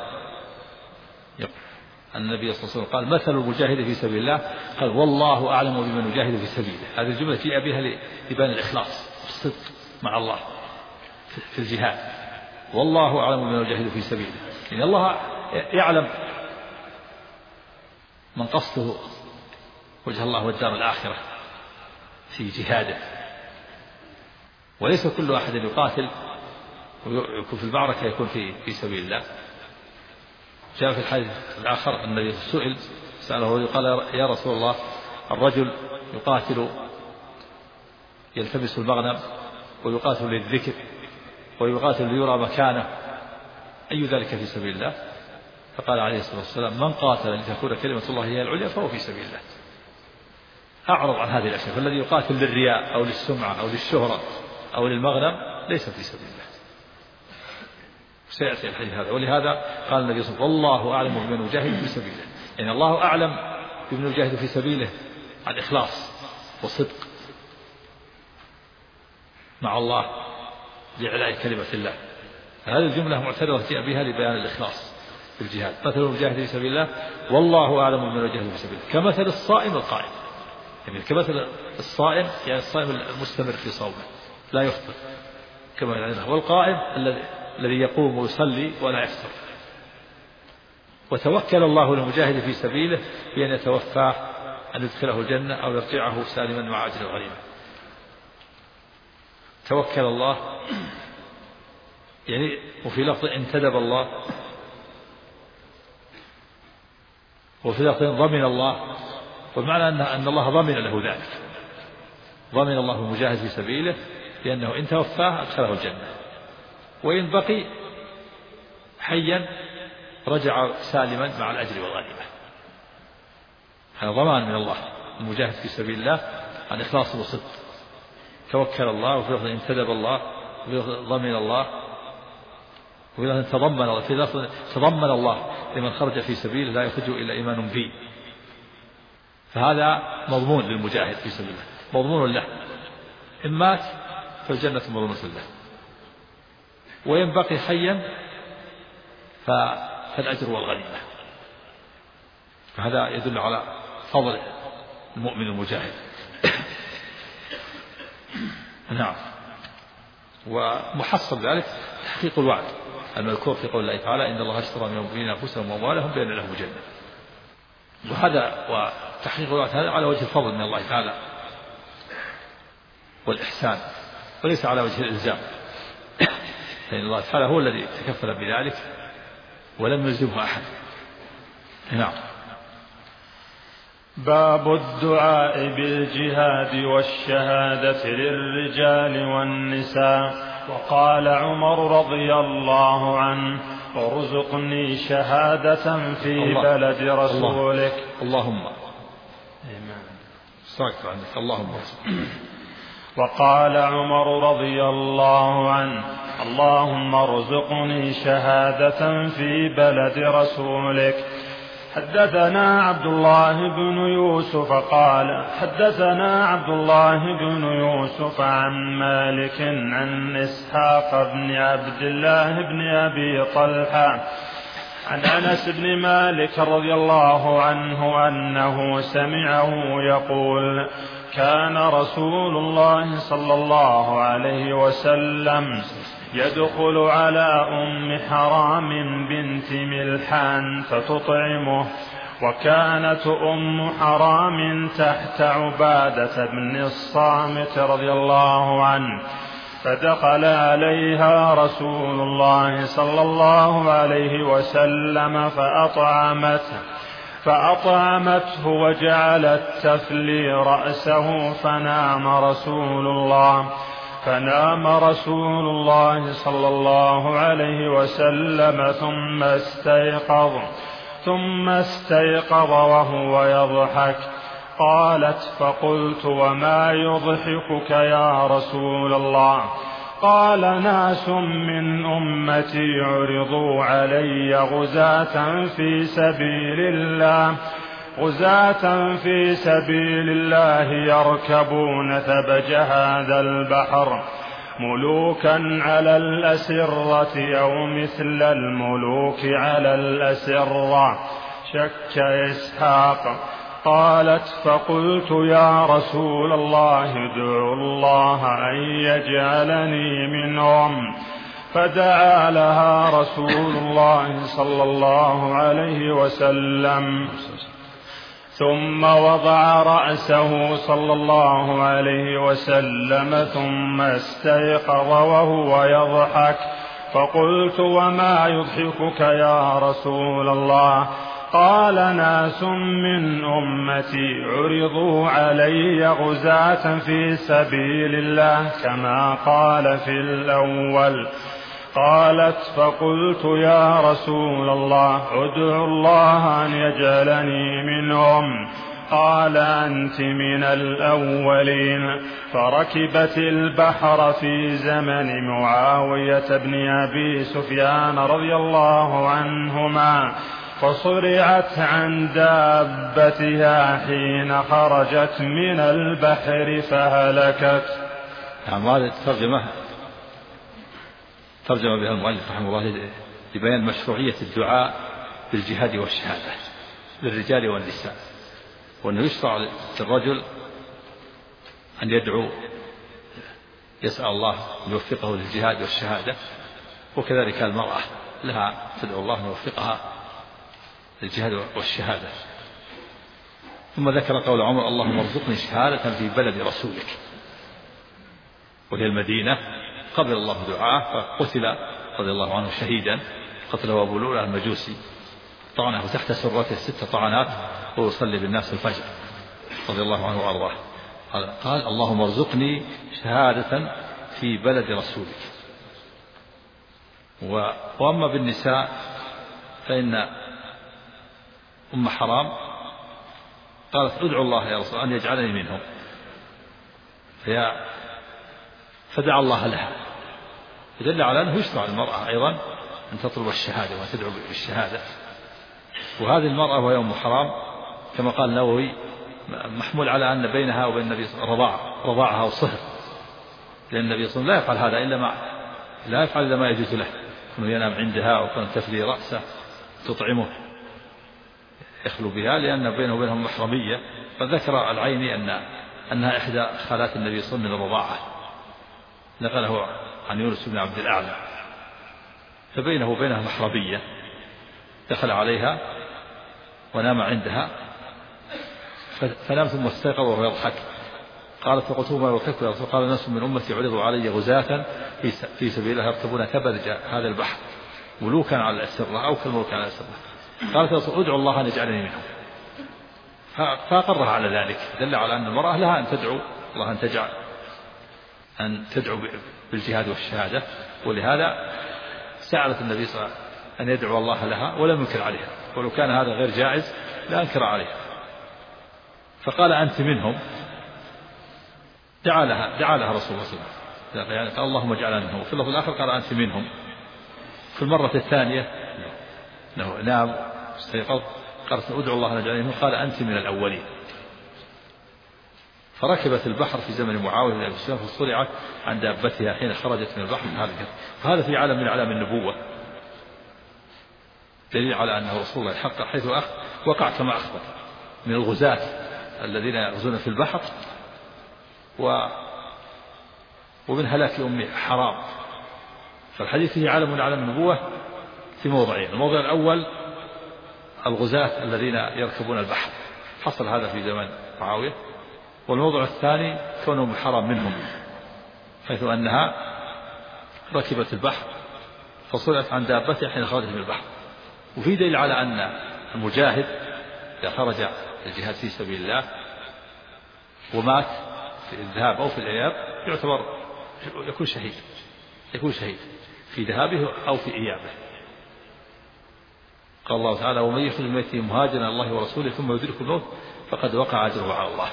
أن النبي صلى الله عليه وسلم قال مثل المجاهد في سبيل الله قال والله أعلم بمن يجاهد في سبيله. هذه الجملة جاء بها لبيان الإخلاص والصدق مع الله في الجهاد. والله أعلم بمن يجاهد في سبيله، يعني الله يعلم من قصده وجه الله والدار الآخرة في جهاده. وليس كل أحد يقاتل ويكون في المعركة يكون في سبيل الله. جاء في الحديث الآخر أن النبي سأله الرجل قال يا رسول الله الرجل يقاتل يلتمس المغنم ويقاتل للذكر ويقاتل ليرى مكانه أي ذلك في سبيل الله؟ فقال عليه الصلاة والسلام من قاتل لتكون كلمة الله هي العليا فهو في سبيل الله. أعرض عن هذه الأشياء. فالذي يقاتل للرياء أو للسمعة أو للشهرة أو للمغنم ليس في سبيل الله. سيأتي الحديث هذا. ولهذا قال النبي صلى الله عليه وسلم والله أعلم بمن يجاهد في سبيله، يعني الله أعلم بمن يجاهد في سبيله عن إخلاص وصدق مع الله لإعلاء كلمة الله. هذه الجملة معتبرة جاء بها لبيان الإخلاص في الجهاد. مثل المجاهد في سبيل الله والله أعلم بمن يجاهد في سبيله كمثل الصائم القائم، يعني كمثل الصائم يعني الصائم المستمر في صومه لا يفطر كما يعني، والقائم الذي يقوم ويصلي ولا يفطر. وتوكل الله للمجاهد في سبيله بأن يتوفاه أن يدخله الجنة أو يرجعه سالما مع أجر الغنيمة. توكل الله يعني، وفي لفظ انتدب الله، وفي لفظ ضمن الله، والمعنى أن الله ضمن له ذلك. ضمن الله المجاهد في سبيله لأنه إن توفاه أدخله الجنة، وإن بقي حيا رجع سالما مع الأجر والغنيمة. هذا ضمان من الله المجاهد في سبيل الله عن إخلاص وصدق. توكل الله، وفي لفظ انتدب الله، وفي لفظ ضمن الله، وفي لفظ تضمن الله لمن خرج في سبيله لا يخرج إلا إيمان به. فهذا مضمون للمجاهد في سبيل الله، مضمون له، إن مات فالجنة مضمونة له، وإن بقي حيا فالأجر والغنيمة. فهذا يدل على فضل المؤمن المجاهد. نعم. ومحصل ذلك تحقيق الوعد المذكور في قول الله تعالى إن الله اشترى من المؤمنين أنفسهم وأموالهم بأن لهم الجنة. وهذا تحقيق الوعد هذا على وجه الفضل من الله تعالى والإحسان، وليس على وجه الإلزام، فإن الله تعالى هو الذي تكفل بذلك ولم يلزمه أحد. نعم. باب الدعاء بالجهاد والشهادة للرجال والنساء. وقال عمر رضي الله عنه: ارزقني شهادة في بلد رسولك. اللهم اللهم. وقال عمر رضي الله عنه: اللهم ارزقني شهادة في بلد رسولك. حدثنا عبد الله بن يوسف قال حدثنا عبد الله بن يوسف عن مالك عن إسحاق بن عبد الله بن أبي طلحة عن أنس بن مالك رضي الله عنه أنه سمعه يقول: كان رسول الله صلى الله عليه وسلم يدخل على أم حرام بنت ملحان فتطعمه، وكانت أم حرام تحت عبادة بن الصامت رضي الله عنه، فدخل عليها رسول الله صلى الله عليه وسلم فأطعمته وجعلت تفلي رأسه، فنام رسول الله صلى الله عليه وسلم ثم استيقظ وهو يضحك. قالت: فقلت: وما يضحكك يا رسول الله؟ قال: ناس من أمتي عرضوا علي غزاة في سبيل الله يركبون ثبج هذا البحر ملوكا على الأسرة أو مثل الملوك على الأسرة. شك إسحاق. قالت: فقلت: يا رسول الله ادع الله أن يجعلني منهم. فدعا لها رسول الله صلى الله عليه وسلم، ثم وضع رأسه صلى الله عليه وسلم، ثم استيقظ وهو يضحك. فقلت: وما يضحكك يا رسول الله؟ قال: ناس من أمتي عرضوا علي غزاة في سبيل الله كما قال في الأول. قالت: فقلت: يا رسول الله ادع الله أن يجعلني منهم. قال: أنت من الأولين. فركبت البحر في زمن معاوية بن أبي سفيان رضي الله عنهما، فصرعت عن دابتها حين خرجت من البحر فهلكت. هذه ترجم بها المؤلف رحمه الله لبيان مشروعية الدعاء بالجهاد والشهادة للرجال والنساء، وأنه يشرع للرجل أن يدعو يسأل الله أن يوفقه للجهاد والشهادة، وكذلك المرأة لها تدعو الله أن يوفقها للجهاد والشهادة. ثم ذكر قول عمر: اللهم ارزقني شهادة في بلد رسولك، وهي المدينة. قبل الله دعاءه فقتل رضي الله عنه شهيدا، قتله أبو لؤلؤة المجوسي، طعنه تحت سرته 6 طعنات وهو يصلي بالناس الفجر رضي الله عنه وأرضاه. قال: اللهم ارزقني شهادة في بلد رسولك. وأما بالنساء فإن أم حرام قالت: ادعو الله يا رسول أن يجعلني منهم، فدعا الله لها، فدل على أنه يشرع المرأة أيضا أن تطلب الشهادة وتدعو بالشهادة. وهذه المرأة وهي أم حرام كما قال النووي محمول على أن بينها وبين النبي رضاعها وصهر، لأن النبي صلى الله عليه وسلم لا يفعل هذا لا يفعل إلا ما يجوز له، أنه ينام عندها وكان تفلي رأسه تطعمه يخلو بها، لأن بينه وبينهم محرمية. فذكر العيني أنها إحدى خالات النبي صلى الله عليه وسلم من الرضاعة، نقله عن يونس بن عبد الأعلى، فبينه وبينها محرمية، دخل عليها ونام عندها فنام ثم استيقظ وهو يضحك. قالت فقلت ما يضحك يا رسول؟ قال ناس من أمتي عرضوا علي غزاة في سبيل الله يركبون كبد هذا البحر ملوكا على الأسرة أو كالملوك على الأسرة. قالت يا رسول ادعو الله أن يجعلني منهم. فأقرها على ذلك، دل على أن المرأة لها أن تدعو الله أن تدعو بالجهاد والشهادة، ولهذا سألت النبي صلى الله عليه وسلم أن يدعو الله لها ولم ينكر عليها، ولو كان هذا غير جائز لا أنكر عليها. فقال أنت منهم، دعا لها رسول الله صلى الله عليه وسلم، يعني قال اللهم اجعلنا منهم. وفي اللفظ الآخر قال أنت منهم. في المرة الثانية نام استيقظ قالت ادعو الله أن يجعلني منهم، قال أنت من الأولين. فركبت البحر في زمن معاوية بن أبي سفيان فصرعت عن دابتها حين خرجت من البحر فهذا في عالم من أعلام النبوة دليل على أنه رسول الله حق، حيث وقع كما أخبر من الغزاة الذين يغزون في البحر ومن هلاك أم حرام. فالحديث فيه عالم من أعلام النبوة في موضعين: الموضع الأول الغزاة الذين يركبون البحر، حصل هذا في زمن معاوية. والموضوع الثاني كونهم حرام منهم، حيث أنها ركبت البحر فصلت عن دابتها حين خرجت من البحر. وفي دليل على أن المجاهد إذا خرج الجهاد في سبيل الله ومات في الذهاب أو في الإياب يكون شهيد في ذهابه أو في إيابه. قال الله تعالى ومن يخرج من بيته مهاجرا الله ورسوله ثم يدركه الموت فقد وقع أجره على الله.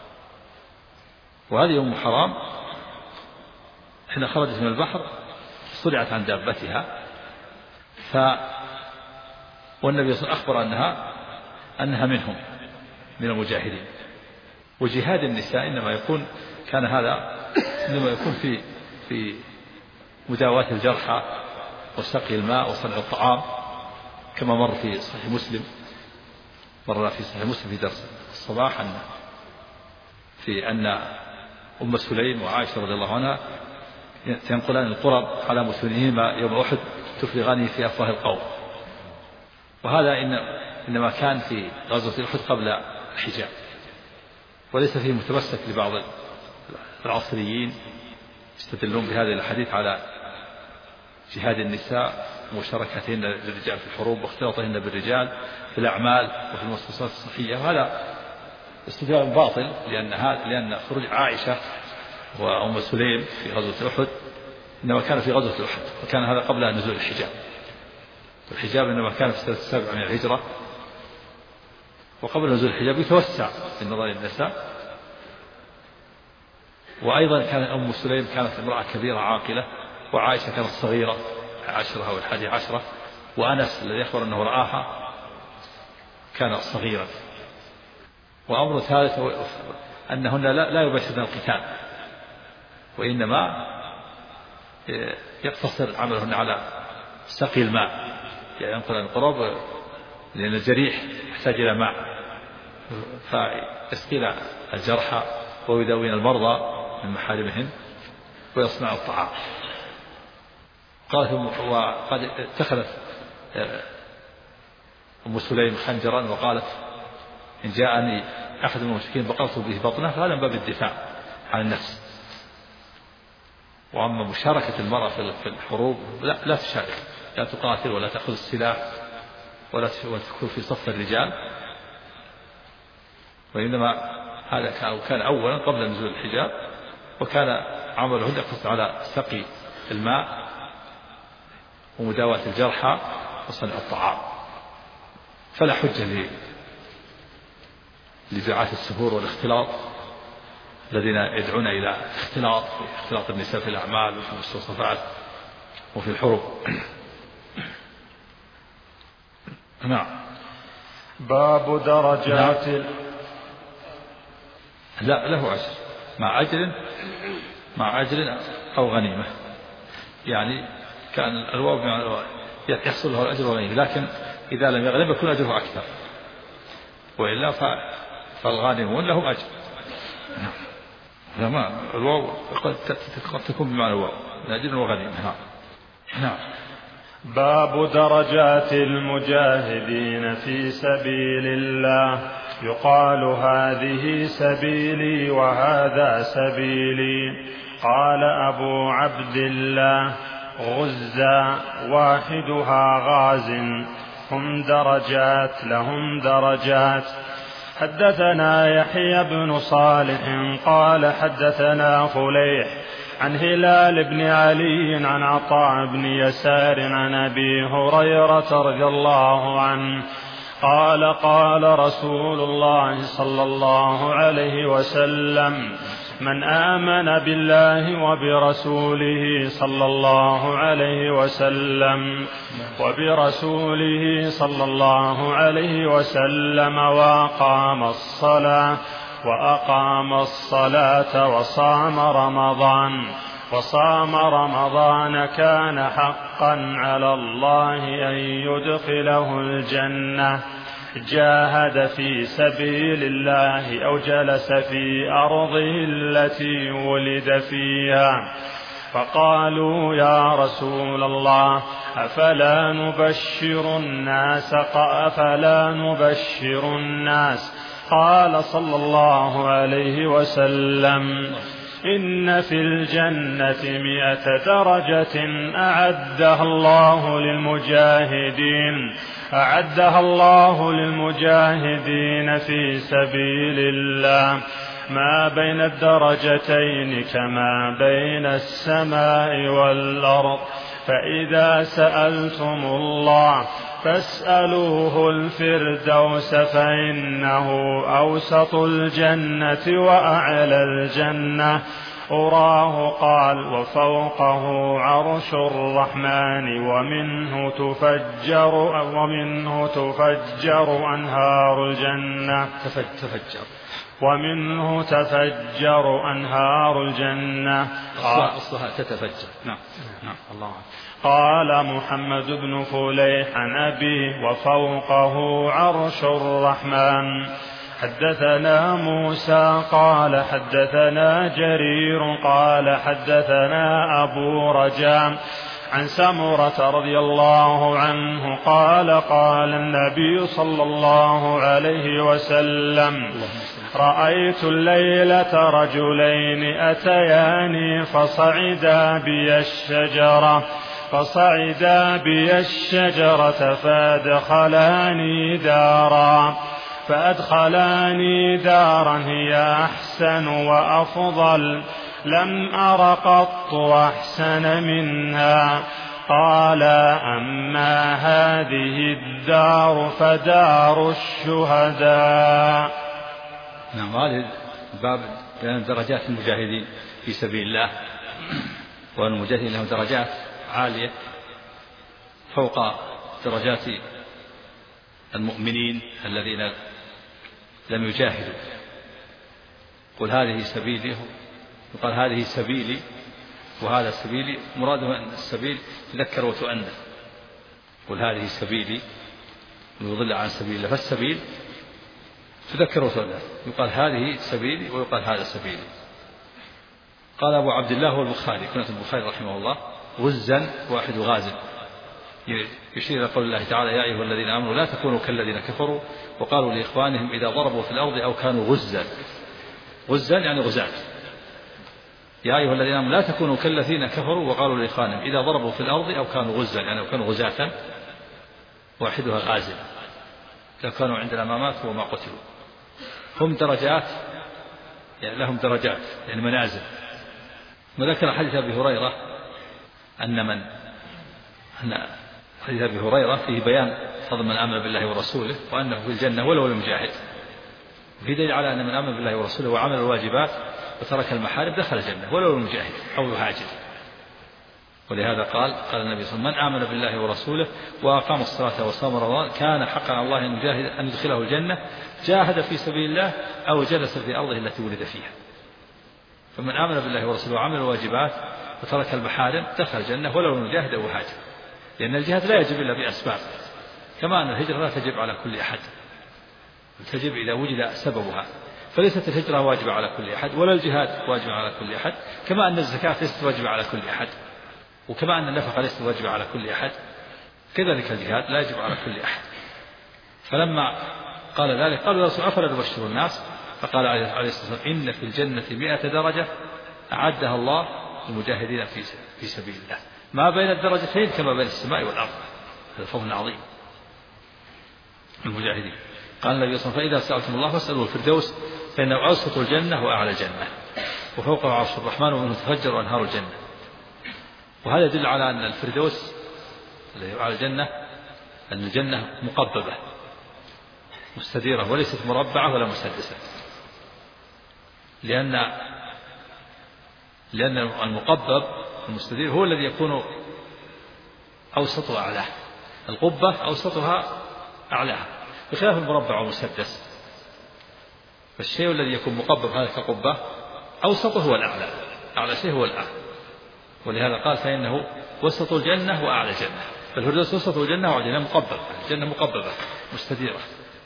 وهذه أم حرام حين خرجت من البحر صرعت عن دابتها، والنبي صلى الله عليه وسلم أخبر أنها منهم من المجاهدين. وجهاد النساء إنما يكون في مداواة الجرحى وسقي الماء وصنع الطعام، كما مر في صحيح مسلم في درس الصباح أن أم سليم وعائشة رضي الله عنها تنقلان القرب على متونهما يوم أحد تفرغان في أفواه القوم. وهذا إنما كان في غزوة أحد قبل الحجاب، وليس فيه متمسك لبعض العصريين يستدلون بهذه الحديث على جهاد النساء ومشاركتهن للرجال في الحروب واختلاطهن بالرجال في الأعمال وفي المؤسسات الصحية. وهذا استدلال باطل، لأن خروج عائشة وأم سليم في غزوة أحد إنما كان في غزوة أحد، وكان هذا قبل نزول الحجاب. الحجاب إنما كان في السنة 7 من الهجرة، وقبل نزول الحجاب يتوسع في نظر النساء. وأيضا كان أم سليم كانت امرأة كبيرة عاقلة، وعائشة كانت صغيرة 10 أو 11، وأنس الذي يخبر أنه رآها كان صغيرا. وأمر ثالث أنهن لا يباشرن القتال، وإنما يقتصر عملهن على سقي الماء، يعني ينقل القرب لأن الجريح يحتاج إلى ماء فيسقين الجرحى ويداوين المرضى من محارمهن ويصنع الطعام. قالت وقد اتخذت أم سليم خنجرا وقالت إن جاءني أحد من المشركين بقرت به بطنه، فهذا من باب الدفاع عن النفس. وأما مشاركة المرأة في الحروب لا تشارك، لا تقاتل ولا تأخذ السلاح ولا تكون في صف الرجال، وإنما هذا كان أولا قبل نزول الحجاب، وكان عملهن يقتصر على سقي الماء ومداواة الجرحى وصنع الطعام. فلا حجة لدعاة السفور والاختلاط الذين يدعون إلى اختلاط النساء في الأعمال وفي المستوصفات وفي الحروب. نعم. باب درجات. لا له أجر مع أجر أو غنيمة، يعني كان الواو يحصل له الأجر والغنيمة، لكن إذا لم يغلب يكون أجره أكثر، وإلا فالغانمون لهم أجر. الواو قد تكون بمعنى الواو، أجر وغنيمة. نعم. باب درجات المجاهدين في سبيل الله. يقال هذه سبيلي وهذا سبيلي. قال أبو عبد الله غزة واحدها غاز، هم درجات لهم درجات. حدثنا يحيى بن صالح قال حدثنا فليح عن هلال بن علي عن عطاء بن يسار عن أبي هريرة رضي الله عنه قال قال رسول الله صلى الله عليه وسلم: من آمن بالله وبرسوله صلى الله عليه وسلم وأقام الصلاة وصام رمضان كان حقا على الله أن يدخله الجنة. جاهد في سبيل الله أو جلس في أرضه التي ولد فيها. فقالوا: يا رسول الله، أفلا نبشر الناس؟ قال صلى الله عليه وسلم: إن في الجنة 100 درجة أعدها الله للمجاهدين في سبيل الله، ما بين الدرجتين كما بين السماء والأرض. فإذا سألتم الله فاسألوه الفردوس، فإنه أوسط الجنة وأعلى الجنة. أراه قال: وفوقه عرش الرحمن، ومنه تفجر أنهار الجنة. ومنه تفجر أنهار الجنة. أصلها تتفجر. نعم. الله. قال محمد بن فليح عن أبيه: وفوقه عرش الرحمن. حدثنا موسى قال حدثنا جرير قال حدثنا أبو رجاء عن سمرة رضي الله عنه قال: قال النبي صلى الله عليه وسلم: رأيت الليلة رجلين أتياني فصعدا بي الشجرة فأدخلاني دارا هي أحسن وأفضل، لم أر قط أحسن منها. قال: أما هذه الدار فدار الشهداء. نعم. هذا باب بيان درجات المجاهدين في سبيل الله، وأن المجاهدين لهم درجات عالية فوق درجات المؤمنين الذين لم يجاهدوا. قل هذه سبيلي، وقال هذه سبيلي وهذا سبيلي، مراده أن السبيل تذكر وتؤنث. قل هذه سبيلي ويضل عن سبيل الله، فالسبيل تذكر وتؤنث، يقال هذه سبيلي ويقال هذا سبيلي. قال أبو عبد الله والبخاري، كنت البخاري رحمه الله: غزا واحد غازل، يشير إلى قول الله تعالى: يا أيها الذين آمنوا لا تكونوا كالذين كفروا وقالوا لإخوانهم إذا ضربوا في الأرض أو كانوا غزا يعني غزاة. يا أيها الذين آمنوا لا تكونوا كالذين كفروا وقالوا لإخوانهم إذا ضربوا في الأرض أو كانوا غزا يعني أو كانوا غزاة، واحدها غازل، لو كانوا عندنا ما ماتوا وما قتلوا. هم درجات، يعني لهم درجات يعني منازل. وذكر حديث أبي هريرة أن حديث أبي هريرة فيه بيان فضل من آمن بالله ورسوله وأنه في الجنة ولو لم يجاهد. في دليل على أن من آمن بالله ورسوله وعمل الواجبات وترك المحارم دخل الجنة ولو لم يجاهد أو يهاجر. ولهذا قال النبي صلى الله عليه وسلم: من آمن بالله ورسوله وأقام الصلاة وصام رمضان كان حقا على الله أن يدخله الجنة، جاهد في سبيل الله أو جلس في أرضه التي ولد فيها. فمن آمن بالله ورسوله وعمل الواجبات وترك المحارم دخل الجنة ولو لم يجاهد أو يهاجر، لأن الجهاد لا يجب إلا بأسباب، كما أن الهجرة لا تجب على كل أحد، تجب إذا وجد سببها. فليست الهجرة واجبة على كل أحد ولا الجهاد واجب على كل أحد، كما أن الزكاة ليست واجبة على كل أحد، وكما أن النفقة ليست واجبة على كل أحد. كذلك الجهاد لا يجب على كل أحد. فلما قال ذلك قالوا يا رسول أفلا نبشر الناس؟ فقال عليه الصلاة والسلام إن في الجنة 100 درجة أعدها الله للمجاهدين في سبيل الله، ما بين الدرجتين كما بين السماء والأرض. هذا فضل عظيم المجاهدين. قال النبي صلى الله عليه وسلم فإذا سألتم الله فاسألوا الفردوس فإنه أوسط الجنة وأعلى الجنة وفوقه عرش الرحمن ومنه تفجر أنهار الجنة. وهذا يدل على أن الفردوس الذي أعلى الجنة أن الجنة مقببة مستديرة وليست مربعة ولا مسدسة، لأن المقبب المستدير هو الذي يكون أوسط وأعلاه، القبة أوسطها أعلاها، بخلاف المربع والمسدس. فالشيء الذي يكون مقبب هذا كقبة أوسطه هو الأعلى، أعلى شيء هو الأعلى. ولهذا قال فإنه وسط الجنة وأعلى الجنة، فالفردوس وسط الجنة وأعلى الجنة مقبب، الجنة مقببة مستديرة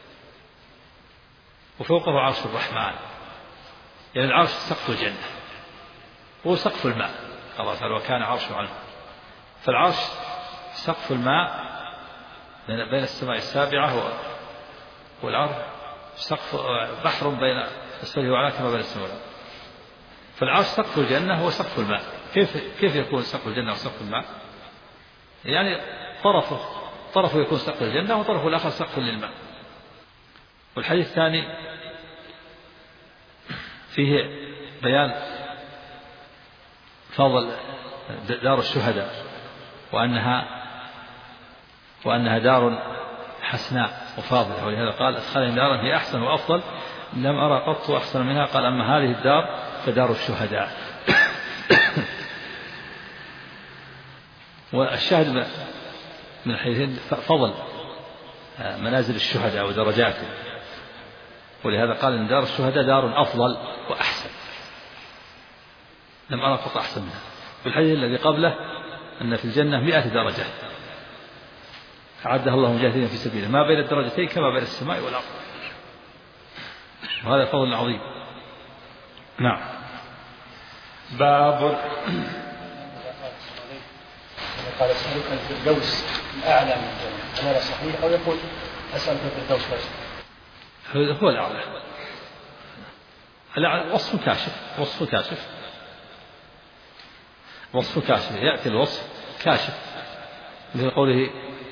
وفوقه عرش الرحمن، يعني العرش سقف الجنة هو سقف الماء. الله تعالى وكان عرشه عنه، فالعرش سقف الماء بين السماء السابعة والأرض، سقف بحر بين السماء والأرض كما بين السماء والأرض. فالعرش سقف الجنة هو سقف الماء. كيف يكون سقف الجنة وسقف الماء؟ يعني طرفه يكون سقف الجنة وطرفه الآخر سقف للماء. والحديث الثاني فيه بيان فضل دار الشهداء وأنها دار حسناء وفاضلة، ولهذا قال أدخلني دارا هي أحسن وأفضل لم أرى قط أحسن منها. قال أما هذه الدار فدار الشهداء. والشاهد من الحديثين فضل منازل الشهداء ودرجاتهم، ولهذا قال إن دار الشهداء دار أفضل وأحسن لم أرى قط أحسن منها. في الحديث الذي قبله أن في الجنة 100 درجة أعدها الله مجاهدين في سبيله، ما بين الدرجتين كما بين السماء والأرض، وهذا فضل عظيم. نعم. باب قال أسألك الفردوس الأعلى من الجنة، هذا صحيح أو يقول أسألك الفردوس بس؟ هو الأعلى. وصف كاشف يأتي الوصف كاشف، مثل قوله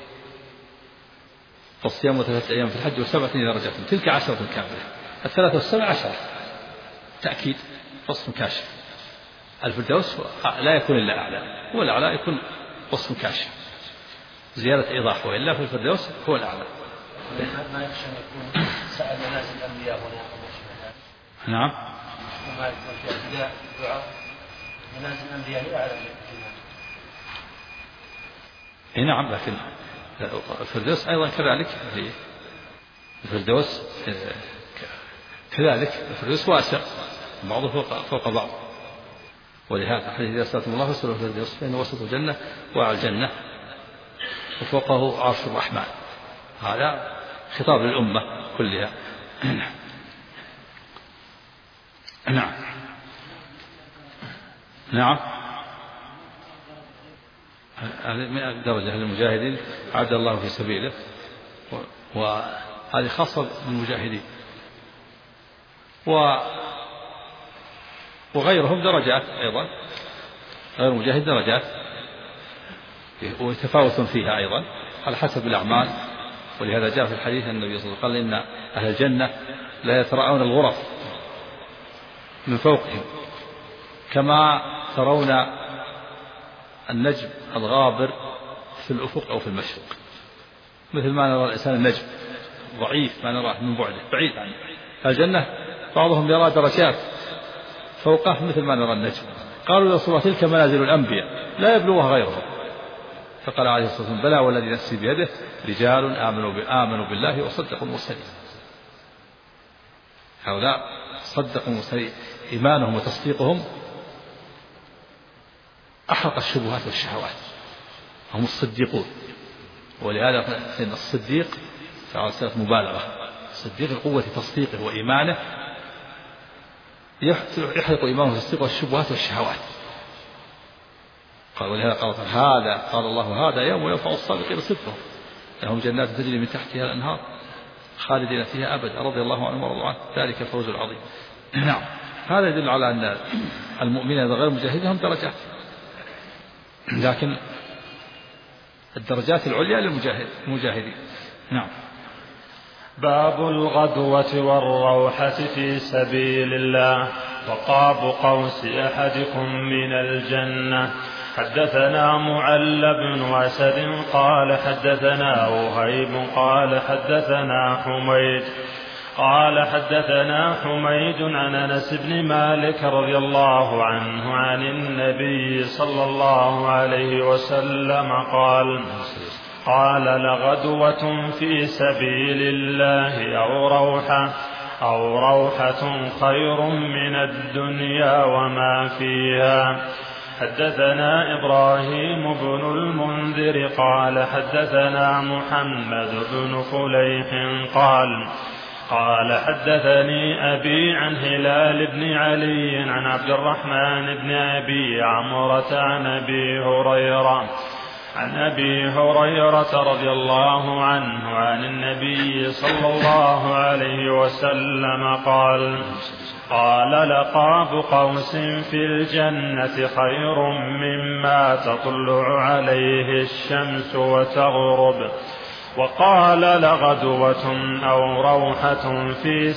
فالصيام 3 أيام في الحج و7 إذا رجعتم تلك 10 كاملة، 3 و7 10 تأكيد وصف كاشف. الفردوس لا يكون إلا أعلى، هو الأعلى يكون وصف كاشف زيادة إيضاح، وإلا في الفردوس هو الأعلى. ما يخشى أن يكون سأل منازل الأنبياء ولا نعم. وما يكون في الدعاء منازل الأنبياء أعلى من نعم، لكن الفردوس أيضا كذلك، الفردوس كذلك الفردوس واسع بعضه فوق بعض، ولهذا حديث إذا سألتم الله فاسألوا الفردوس فإنه وسط الجنة وأعلى الجنة وفوقه عرش الرحمن. هذا خطاب للأمة كلها. نعم. نعم. هذه 100 درجة للمجاهدين أعد الله في سبيله، وهذه خاصة بالمجاهدين، وغيرهم درجات أيضا، غير المجاهد درجات وتفاوت فيها أيضا على حسب الأعمال. ولهذا جاء في الحديث أن النبي صلى الله عليه وسلم قال إن أهل الجنة لا يترأون الغرف من فوقهم كما ترون النجم الغابر في الأفق أو في المشرق، مثل ما نرى الإنسان النجم ضعيف ما نراه من بعده بعيد عنه. الجنة بعضهم يرى درجات فوقه مثل ما نرى النجم. قالوا يا رسول الله تلك منازل الأنبياء لا يبلغها غيرهم، فقال عليه الصلاة والسلام بلى والذي نفسي بيده رجال آمنوا بالله وصدقوا المرسلين. هؤلاء صدقوا المرسلين، إيمانهم وتصديقهم أحرق الشبهات والشهوات، هم الصديقون. ولهذا فإن الصديق على صيغة مبالغة، الصديق قوة تصديقه وإيمانه يحرق إيمانه وتصديقه الشبهات والشهوات. قال ولهذا قال الله هذا يوم ينفع الصادقين صدقهم لهم جنات تجري من تحتها الأنهار خالدين فيها أبدا رضي الله عنهم ورضوا عنه ذلك الفوز العظيم. نعم هذا يدل على أن المؤمنين غير مجاهدين هم درجات، لكن الدرجات العليا للمجاهدين. نعم. باب الغدوة والروحة في سبيل الله وقاب قوس أحدكم من الجنة. حدثنا معل بن أسد قال حدثنا وهيب قال حدثنا حميد عن أنس بن مالك رضي الله عنه عن النبي صلى الله عليه وسلم قال لغدوة في سبيل الله أو روحة خير من الدنيا وما فيها. حدثنا إبراهيم بن المنذر قال حدثنا محمد بن فليح قال حدثني أبي عن هلال بن علي عن عبد الرحمن بن أبي عمرة عن أبي هريرة رضي الله عنه عن النبي صلى الله عليه وسلم قال لقاب قوس في الجنة خير مما تطلع عليه الشمس وتغرب. وقال لغدوة أو روحة في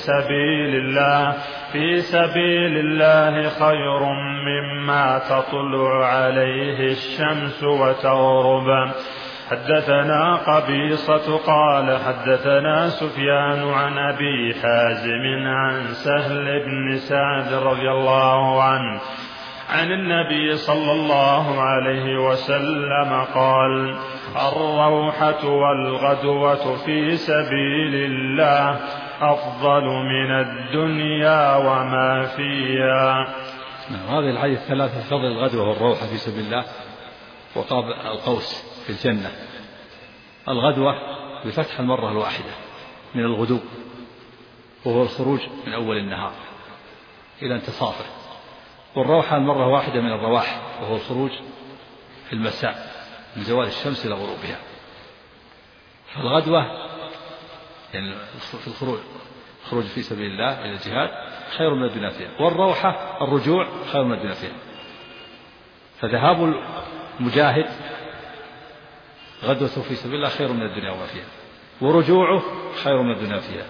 سبيل الله خير مما تطلع عليه الشمس وتغرب. حدثنا قبيصة قال حدثنا سفيان عن أبي حازم عن سهل بن سعد رضي الله عنه عن النبي صلى الله عليه وسلم قال الروحة والغدوة في سبيل الله أفضل من الدنيا وما فيها. هذه الحديث ثلاثة: فضل الغدوة والروحة في سبيل الله، وقاب القوس في الجنة. الغدوة بفتح المرة الواحدة من الغدو، وهو الخروج من أول النهار إلى انتصافه. والروحة المرة واحدة من الرواح، وهو الخروج في المساء من زوال الشمس إلى غروبها. فالغدوة يعني في الخروج في سبيل الله إلى الجهاد خير من الدنيا فيها، والروحة الرجوع خير من الدنيا فيها. فذهاب المجاهد غدوته في سبيل الله خير من الدنيا وما فيها، ورجوعه خير من الدنيا فيها.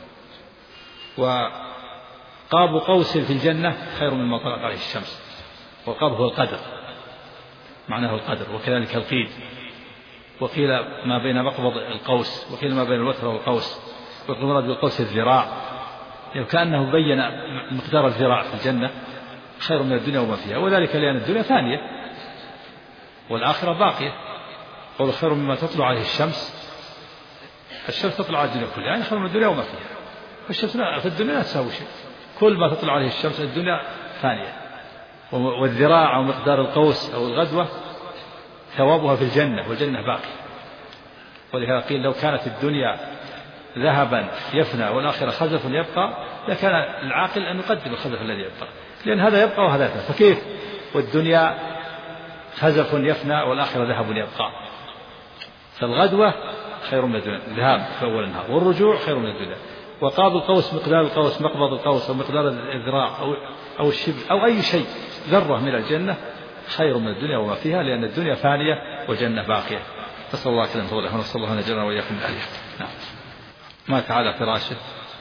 وقاب قوس في الجنة خير مما طلعت عليه الشمس. والقاب هو القدر، معناه القدر، وكذلك القيد. وقيل ما بين مقبض القوس، وقيل ما بين الوتر والقوس، والمراد بالقوس الذراع، يعني كأنه بين مقدار الذراع في الجنة خير من الدنيا وما فيها، وذلك لأن الدنيا ثانية والآخرة باقية. قول خير مما تطلع عليه الشمس تطلع على الدنيا كلها، يعني خير من الدنيا وما فيها. فالشمس في الدنيا لا تساوي شيء، كل ما تطلع عليه الشمس الدنيا ثانية. والذراع أو مقدار القوس أو الغدوة ثوابها في الجنة، والجنة باقية. ولهذا قيل لو كانت الدنيا ذهبا يفنى والآخرة خزف يبقى لكان العاقل أن يقدم الخزف الذي يبقى، لأن هذا يبقى وهذا يفنى. فكيف والدنيا خزف يفنى والآخرة ذهب يبقى؟ فالغدوة خير من الدنيا، الذهاب في أول النهار، والرجوع خير من الدنيا. وقاب القوس مقدار القوس، مقبض القوس أو مقدار الذراع أو الشبر أو أي شيء ذرة من الجنة خير من الدنيا وما فيها، لأن الدنيا فانية والجنة باقية. نسأل الله كلام فضله، ونسأل الله أن يجعلنا وإياكم من أهلها. نعم. مات على فراشه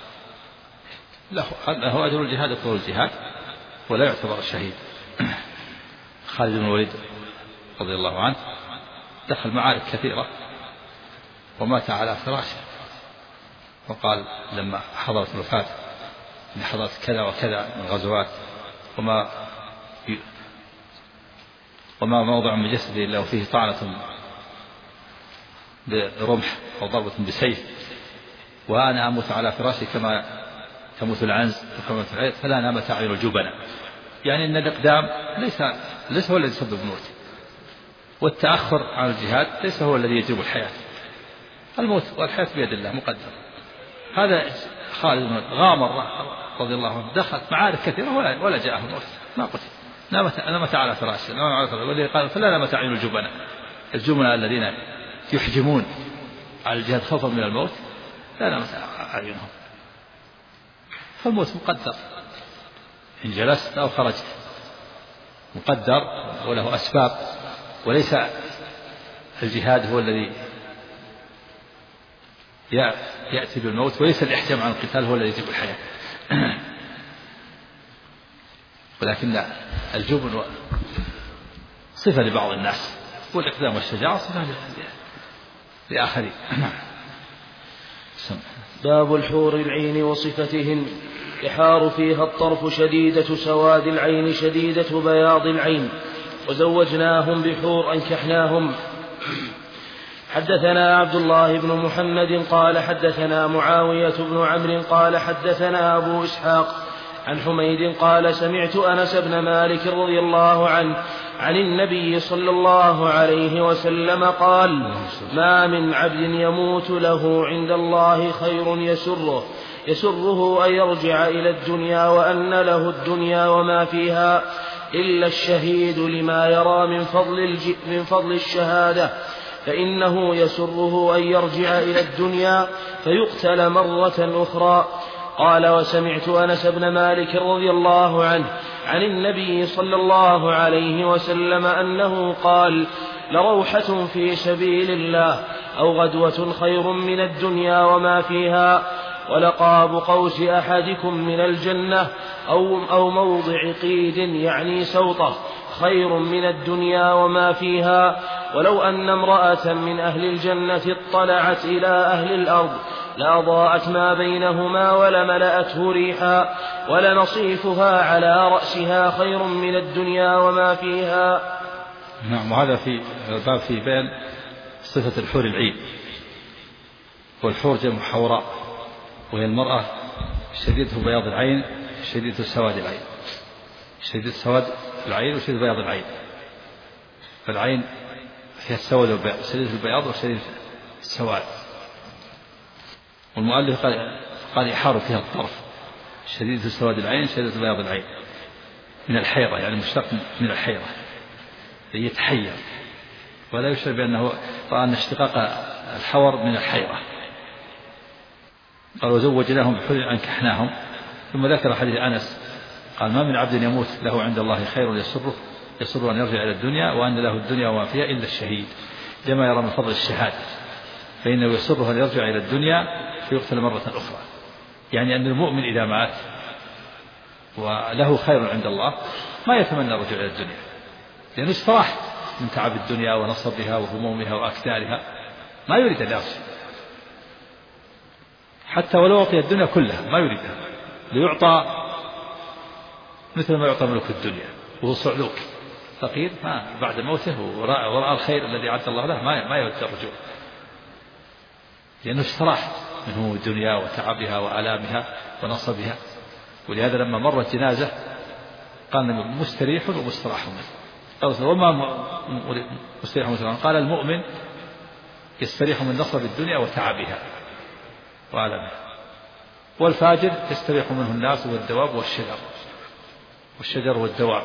له أجر الجهاد أفضل الجهاد، ولا يعتبر شهيد. خالد بن الوليد رضي الله عنه دخل معارك كثيرة ومات على فراشه، وقال لما حضرت الوفاة إن حضرت كذا وكذا من غزوات وما موضع من جسدي إلا وفيه طعنة برمح أو ضربة بسيف، وأنا أموت على فراشي كما تموت العنز وكما تموت العيد، فلا نامت أعين الجبناء. يعني أن الإقدام ليس هو الذي يسبب الموت، والتأخر عن الجهاد ليس هو الذي يجلب الحياة. الموت والحياة بيد الله مقدر. هذا خالد بن غامر رضي الله عنه دخل معارك كثيرة ولا جاءه الموت، ما قتل، نمت على فراشه والذي قال فلا نمت أعين الجبناء الذين يحجمون على الجهاد خوفا من الموت لا نمت أعينهم. فالموت مقدر إن جلست أو خرجت مقدر وله أسباب، وليس الجهاد هو الذي يأتي بالموت، وليس الإحجام عن القتال هو الذي يجيب الحياة. ولكن الجبن صفة لبعض الناس والإقدام والشجاعة صفة لآخرين. باب الحور العين وصفتهن. يحار فيها الطرف شديدة سواد العين شديدة بياض العين، وزوجناهم بحور أنكحناهم. حدثنا عبد الله بن محمد قال حدثنا معاوية بن عمرو قال حدثنا أبو إسحاق عن حميد قال سمعت أنس بن مالك رضي الله عنه عن النبي صلى الله عليه وسلم قال: ما من عبد يموت له عند الله خير يسره أن يرجع إلى الدنيا وأن له الدنيا وما فيها إلا الشهيد لما يرى من فضل الشهادة، فإنه يسره أن يرجع إلى الدنيا فيقتل مرة أخرى. قال: وسمعت أنس بن مالك رضي الله عنه عن النبي صلى الله عليه وسلم أنه قال: لروحة في سبيل الله أو غدوة خير من الدنيا وما فيها، ولقاب قوس أحدكم من الجنة أو موضع قيد يعني سوطة خير من الدنيا وما فيها. ولو أن امرأة من أهل الجنة اطلعت إلى أهل الأرض لأضاءت ما بينهما ولملأته ريحا، ولنصيفها على رأسها خير من الدنيا وما فيها. نعم. وهذا في الباب في بيان صفة الحور العين. والحور جمع حوراء، وهي المرأة شديدة بياض العين شديدة سواد العين، شديدة سواد العين وشديدة بياض العين. فالعين فيها السواد والبياض، شديدة البياض وشديدة السواد. والمؤلف قال يحار فيها الطرف شديدة سواد العين شديدة بياض العين من الحيرة، يعني مشتق من الحيرة يتحير، ولا يشعر بأنه رأى أن اشتقاق الحور من الحيرة. قال: وزوجناهم بحور أنكحناهم. ثم ذكر حديث أنس قال: ما من عبد يموت له عند الله خير يسر أن يرجع إلى الدنيا وأن له الدنيا وما فيها إلا الشهيد لما يرى من فضل الشهادة، فإنه يسره أن يرجع إلى الدنيا فيقتل مرة أخرى. يعني أن المؤمن إذا مات وله خير عند الله ما يتمنى الرجوع إلى الدنيا، لأنه استراح من تعب الدنيا ونصبها وهمومها وأكدارها، ما يريد أن يرجع حتى ولو أعطي الدنيا كلها ما يريدها، ليعطى مثل ما يعطى ملك الدنيا وهو صعلوك فقير بعد موته ورأى الخير الذي أعد الله له ما يود الرجوع، لأنه استراح من هموم الدنيا وتعبها وآلامها ونصبها. ولهذا لما مرت جنازة قال: مستريح ومستراح منه. قال: وما مستريح ومستراح؟ قال: المؤمن يستريح من نصب الدنيا وتعبها وآلامها، والفاجر يستريح منه الناس والدواب والشجر والدواب.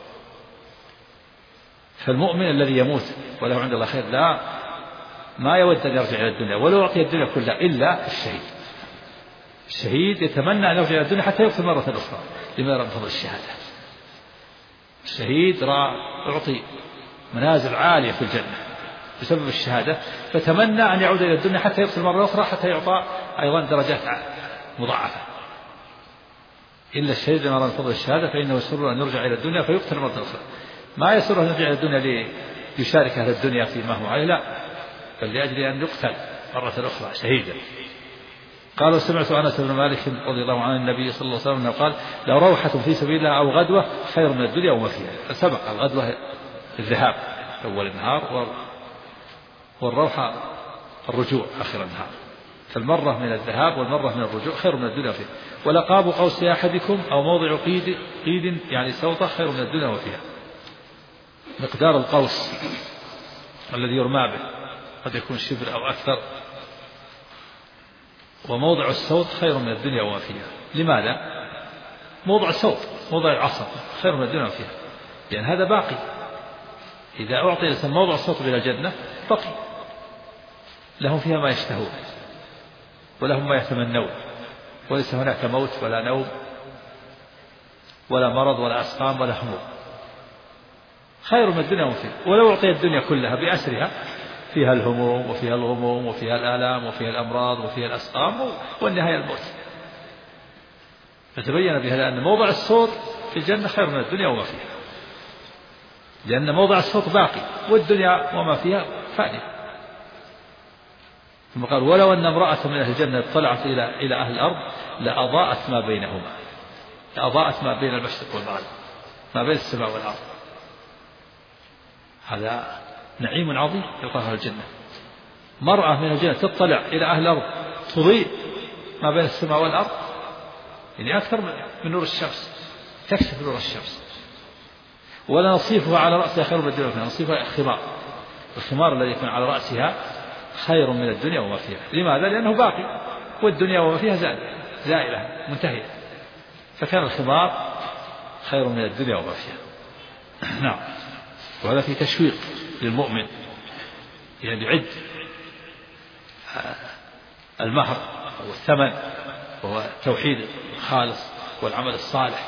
فالمؤمن الذي يموت وله عند الله خير ما يود أن يرجع إلى الدنيا ولو أعطي الدنيا كلها إلا الشهيد يتمنى أن يرجع إلى الدنيا حتى يقتل مرة أخرى لما يرى من فضل الشهادة. الشهيد أعطي منازل عالية في الجنة بسبب الشهادة، فتمنى أن يعود إلى الدنيا حتى يقتل مرة أخرى حتى يعطى أيضا درجات مضاعفة. إلا الشهيد لما يرى من فضل الشهادة فإنه يسر أن يرجع إلى الدنيا فيقتل مرة أخرى. ما يسر أن يرجع إلى الدنيا ليشارك أهل الدنيا فيما هو عليه، لا، بل لأجل أن يقتل مرة أخرى شهيدا. قال: سمعت أنس بن مالك رضي الله عنه النبي صلى الله عليه وسلم قال: لو روحة في سبيل الله أو غدوة خير من الدنيا وما فيها. سبق الغدوة الذهاب أول النهار، والروحة الرجوع آخر النهار، فالمرة من الذهاب والمرة من الرجوع خير من الدنيا وفيها. ولقاب قوس أحدكم أو موضع قيد يعني سوطة خير من الدنيا وفيها. مقدار القوس الذي يرمى به قد يكون شبر أو أكثر، وموضع السوط خير من الدنيا وما فيها. لماذا؟ موضع السوط موضع العصا خير من الدنيا وما فيها، لأن هذا باقي. إذا أعطي الإنسان موضع الصوت إلى الجنة بقي، لهم فيها ما يشتهون ولهم ما يتمنون، وليس هناك موت ولا نوم ولا مرض ولا أسقام ولا هموم، خير من الدنيا وفيها. ولو أعطي الدنيا كلها بأسرها فيها الهموم وفيها الغموم وفيها الآلام وفيها الأمراض وفيها الأسقام والنهاية الموت. فتبين بها أن موضع الصوت في الجنة خير من الدنيا وما فيها، لأن موضع الصوت باقي والدنيا وما فيها فانية. ثم قال ولو أن امرأة من أهل الجنة اطلعت إلى أهل الأرض لأضاءت ما بينهما، لأضاءت ما بين المشرق والمغرب، ما بين السماء والأرض. هذا نعيم عظيم يلقاه أهل الجنة. مرأة من الجنة تطلع إلى أهل الأرض تضيء ما بين السماء والأرض، يعني أكثر من نور الشمس، تكشف نور الشمس. ولا نصيفها على رأسها خير من الدنيا، نصيفها خمار، الخمار الذي يكون على رأسها خير من الدنيا وما فيها. لماذا؟ لأنه باقي والدنيا وما فيها زائلة منتهية، فكان الخمار خير من الدنيا وما فيها. نعم. وهذا في تشويق للمؤمن، يعني يعد المهر والثمن وهو التوحيد الخالص والعمل الصالح،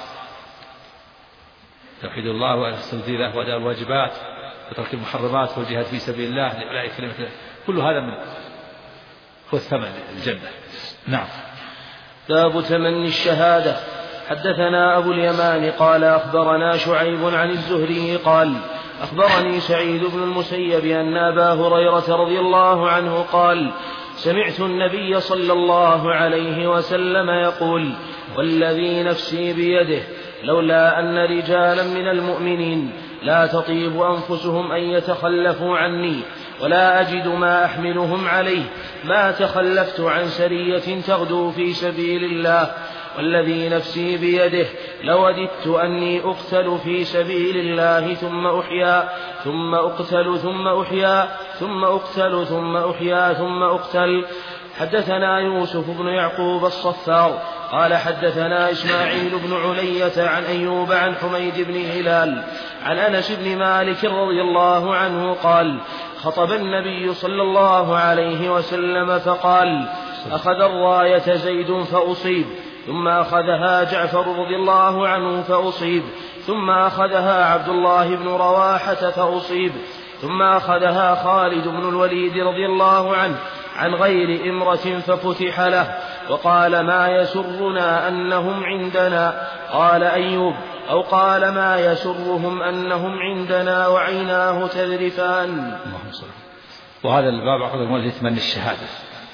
توحيد الله والاستبداله وأداء الواجبات وترك المحرمات والجهاد في سبيل الله لإعلاء كلمة الله، كل هذا من هو الثمن الجنة. نعم. باب تمني الشهادة. حدثنا أبو اليمان قال أخبرنا شعيب عن الزهري قال أخبرني سعيد بن المسيب أن أبا هريرة رضي الله عنه قال سمعت النبي صلى الله عليه وسلم يقول والذي نفسي بيده لولا أن رجالا من المؤمنين لا تطيب أنفسهم أن يتخلفوا عني ولا أجد ما أحملهم عليه ما تخلفت عن سرية تغدو في سبيل الله والذي نفسي بيده لوددت أني أقتل في سبيل الله ثم أحيا ثم أقتل ثم أحيا ثم أقتل ثم أحيا ثم أقتل. حدثنا يوسف بن يعقوب الصفار قال حدثنا إسماعيل بن علية عن أيوب عن حميد بن هلال عن أنس بن مالك رضي الله عنه قال خطب النبي صلى الله عليه وسلم فقال أخذ الراية زيد فأصيب ثم أخذها جعفر رضي الله عنه فأصيب ثم أخذها عبد الله بن رواحة فأصيب ثم أخذها خالد بن الوليد رضي الله عنه عن غير إمرة ففتح له وقال ما يسرنا أنهم عندنا قال أيوب أو قال ما يسرهم أنهم عندنا وعيناه تذرفان. وهذا الباب عقد المؤلف يتمنى الشهادة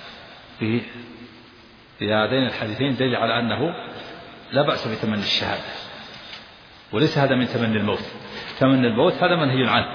في هذين الحديثين دليل على أنه لا بأس بتمني الشهادة، وليس هذا من تمني الموت. تمني الموت هذا منهي عنه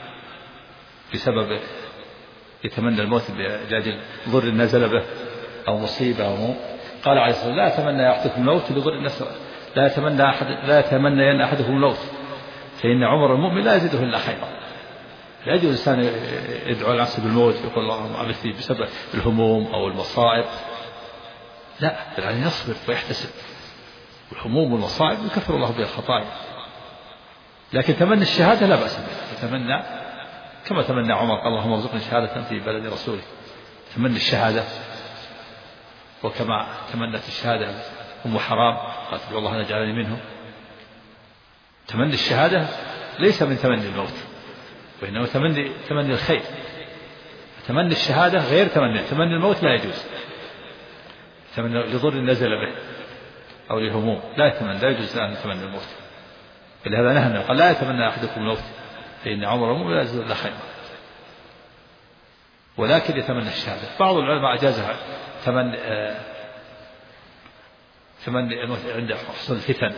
بسبب يتمنى الموت لأجل ضر نزل به أو مصيبة أو موت. قال عليه الصلاة والسلام لا يتمنى يعطيكم الموت لضر الناس، لا يتمنى أن أحدكم الموت فإن عمر المؤمن لا يزيده إلا خيرا. لا يجوز الإنسان يدعو لنفسه بالموت يقول اللهم أعذني بسبب الهموم أو المصائب، لا، بل عليه يصبر ويحتسب، والهموم والمصائب يكفر الله بها الخطايا. لكن تمني الشهادة لا بأس به، يتمنى كما تمنى عمر قال اللهم ارزقني شهادة في بلد رسولك، تمني الشهادة. وكما تمنت الشهادة أم حرام قالت والله أنا جعلني منهم. تمني الشهادة ليس من تمني الموت، وإنما تمني الخير. تمني الشهادة غير تمني الموت لا يجوز. تمني لضر نزل به أو للهموم لا يجوز أن يتمنى الموت، فلهذا نهى قال لا يتمنى أحدكم الموت فإن عمر المؤمن لا يزيد إلا خيرا، ولكن يتمنى الشهادة. بعض العلماء أجازها تمني الموت عند حصول الفتن،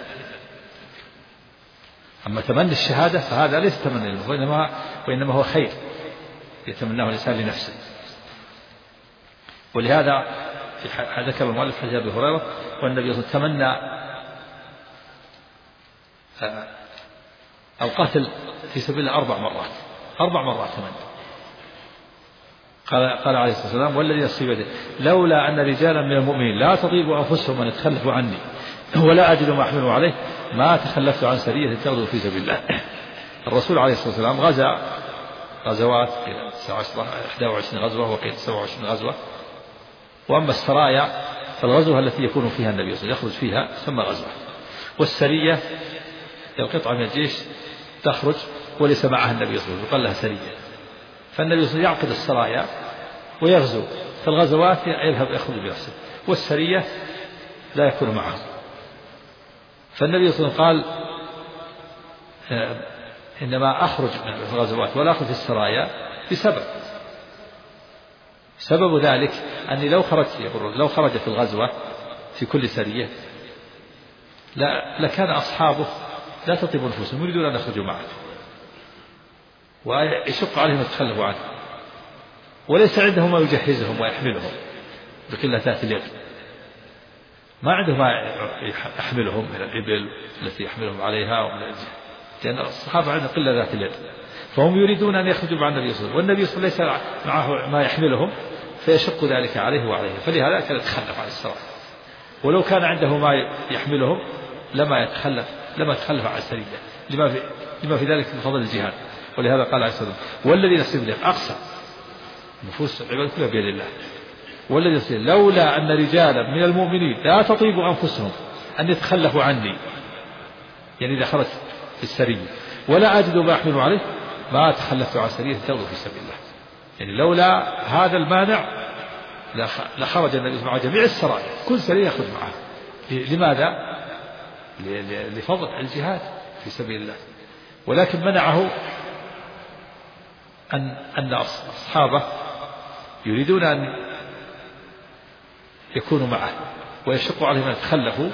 أما تمني الشهادة فهذا ليس تمني الموت وإنما هو خير يتمناه الإنسان لنفسه. ولهذا ذكر المؤلف حديث أبي هريرة والنبي صلى الله عليه وسلم تمنى القتل في سبيل الله 4 مرات 4 مرات تمنى. قال عليه الصلاة والسلام والذي نفسي بيده لولا أن رجالا من المؤمنين لا تطيب أنفسهم أن يتخلفوا عني ولا أجد ما أحملوا عليه ما تخلفت عن سرية تغدو في سبيل الله. الرسول عليه الصلاة والسلام غزا غزوات 21 غزوة وقيل 27 غزوة. وأما السرايا فالغزوة التي يكون فيها النبي صلى الله عليه وسلم يخرج فيها تسمى غزوة. والسرية القطعة من الجيش تخرج وليس معها النبي صلى الله عليه وسلم يقال لها سرية. فالنبي صلى الله عليه وسلم يعقد السرايا ويغزو، فالغزوات يذهب يخرج بنفسه، والسرية لا يكون معه. فالنبي صلى الله عليه وسلم قال إنما أخرج من الغزوات ولا أخرج في السرايا سبب ذلك أني لو خرج في الغزوة في كل سرية لكان أصحابه لا تطيب نفوسهم يريدون أن يخرجوا معه ويشق عليهم يتخلفوا عنه، وليس عندهم ما يجهزهم ويحملهم بقلة ذات اليد، ما عندهم ما يحملهم من الإبل التي يحملهم عليها لأن الصحابة عندهم قلة ذات اليد، فهم يريدون أن يخرجوا مع النبي صلى الله عليه وسلم، والنبي صلى الله عليه وسلم ليس معه ما يحملهم فيشق ذلك عليه وعليه، فلهذا كان يتخلف عن السراء. ولو كان عنده ما يحملهم لما يتخلف عن السرية لما في ذلك من فضل الجهاد. ولهذا قال عليه الصلاة والسلام والذي نفسي بيده أقسم، نفوس العباد كلها بيد الله، والذي نفسي لولا أن رجالا من المؤمنين لا تطيب أنفسهم أن يتخلفوا عني، يعني إذا خرجت في السرية ولا أجد ما أحمل عليه ما تخلفت عن سرية تغلو في سبيل الله، يعني لولا هذا المانع لخرج النبي مع جميع السرايا كل سرية يخرج معه. لماذا؟ لفضل الجهاد في سبيل الله. ولكن منعه أن أصحابه يريدون أن يكونوا معه ويشق عليهم أن يتخلفوا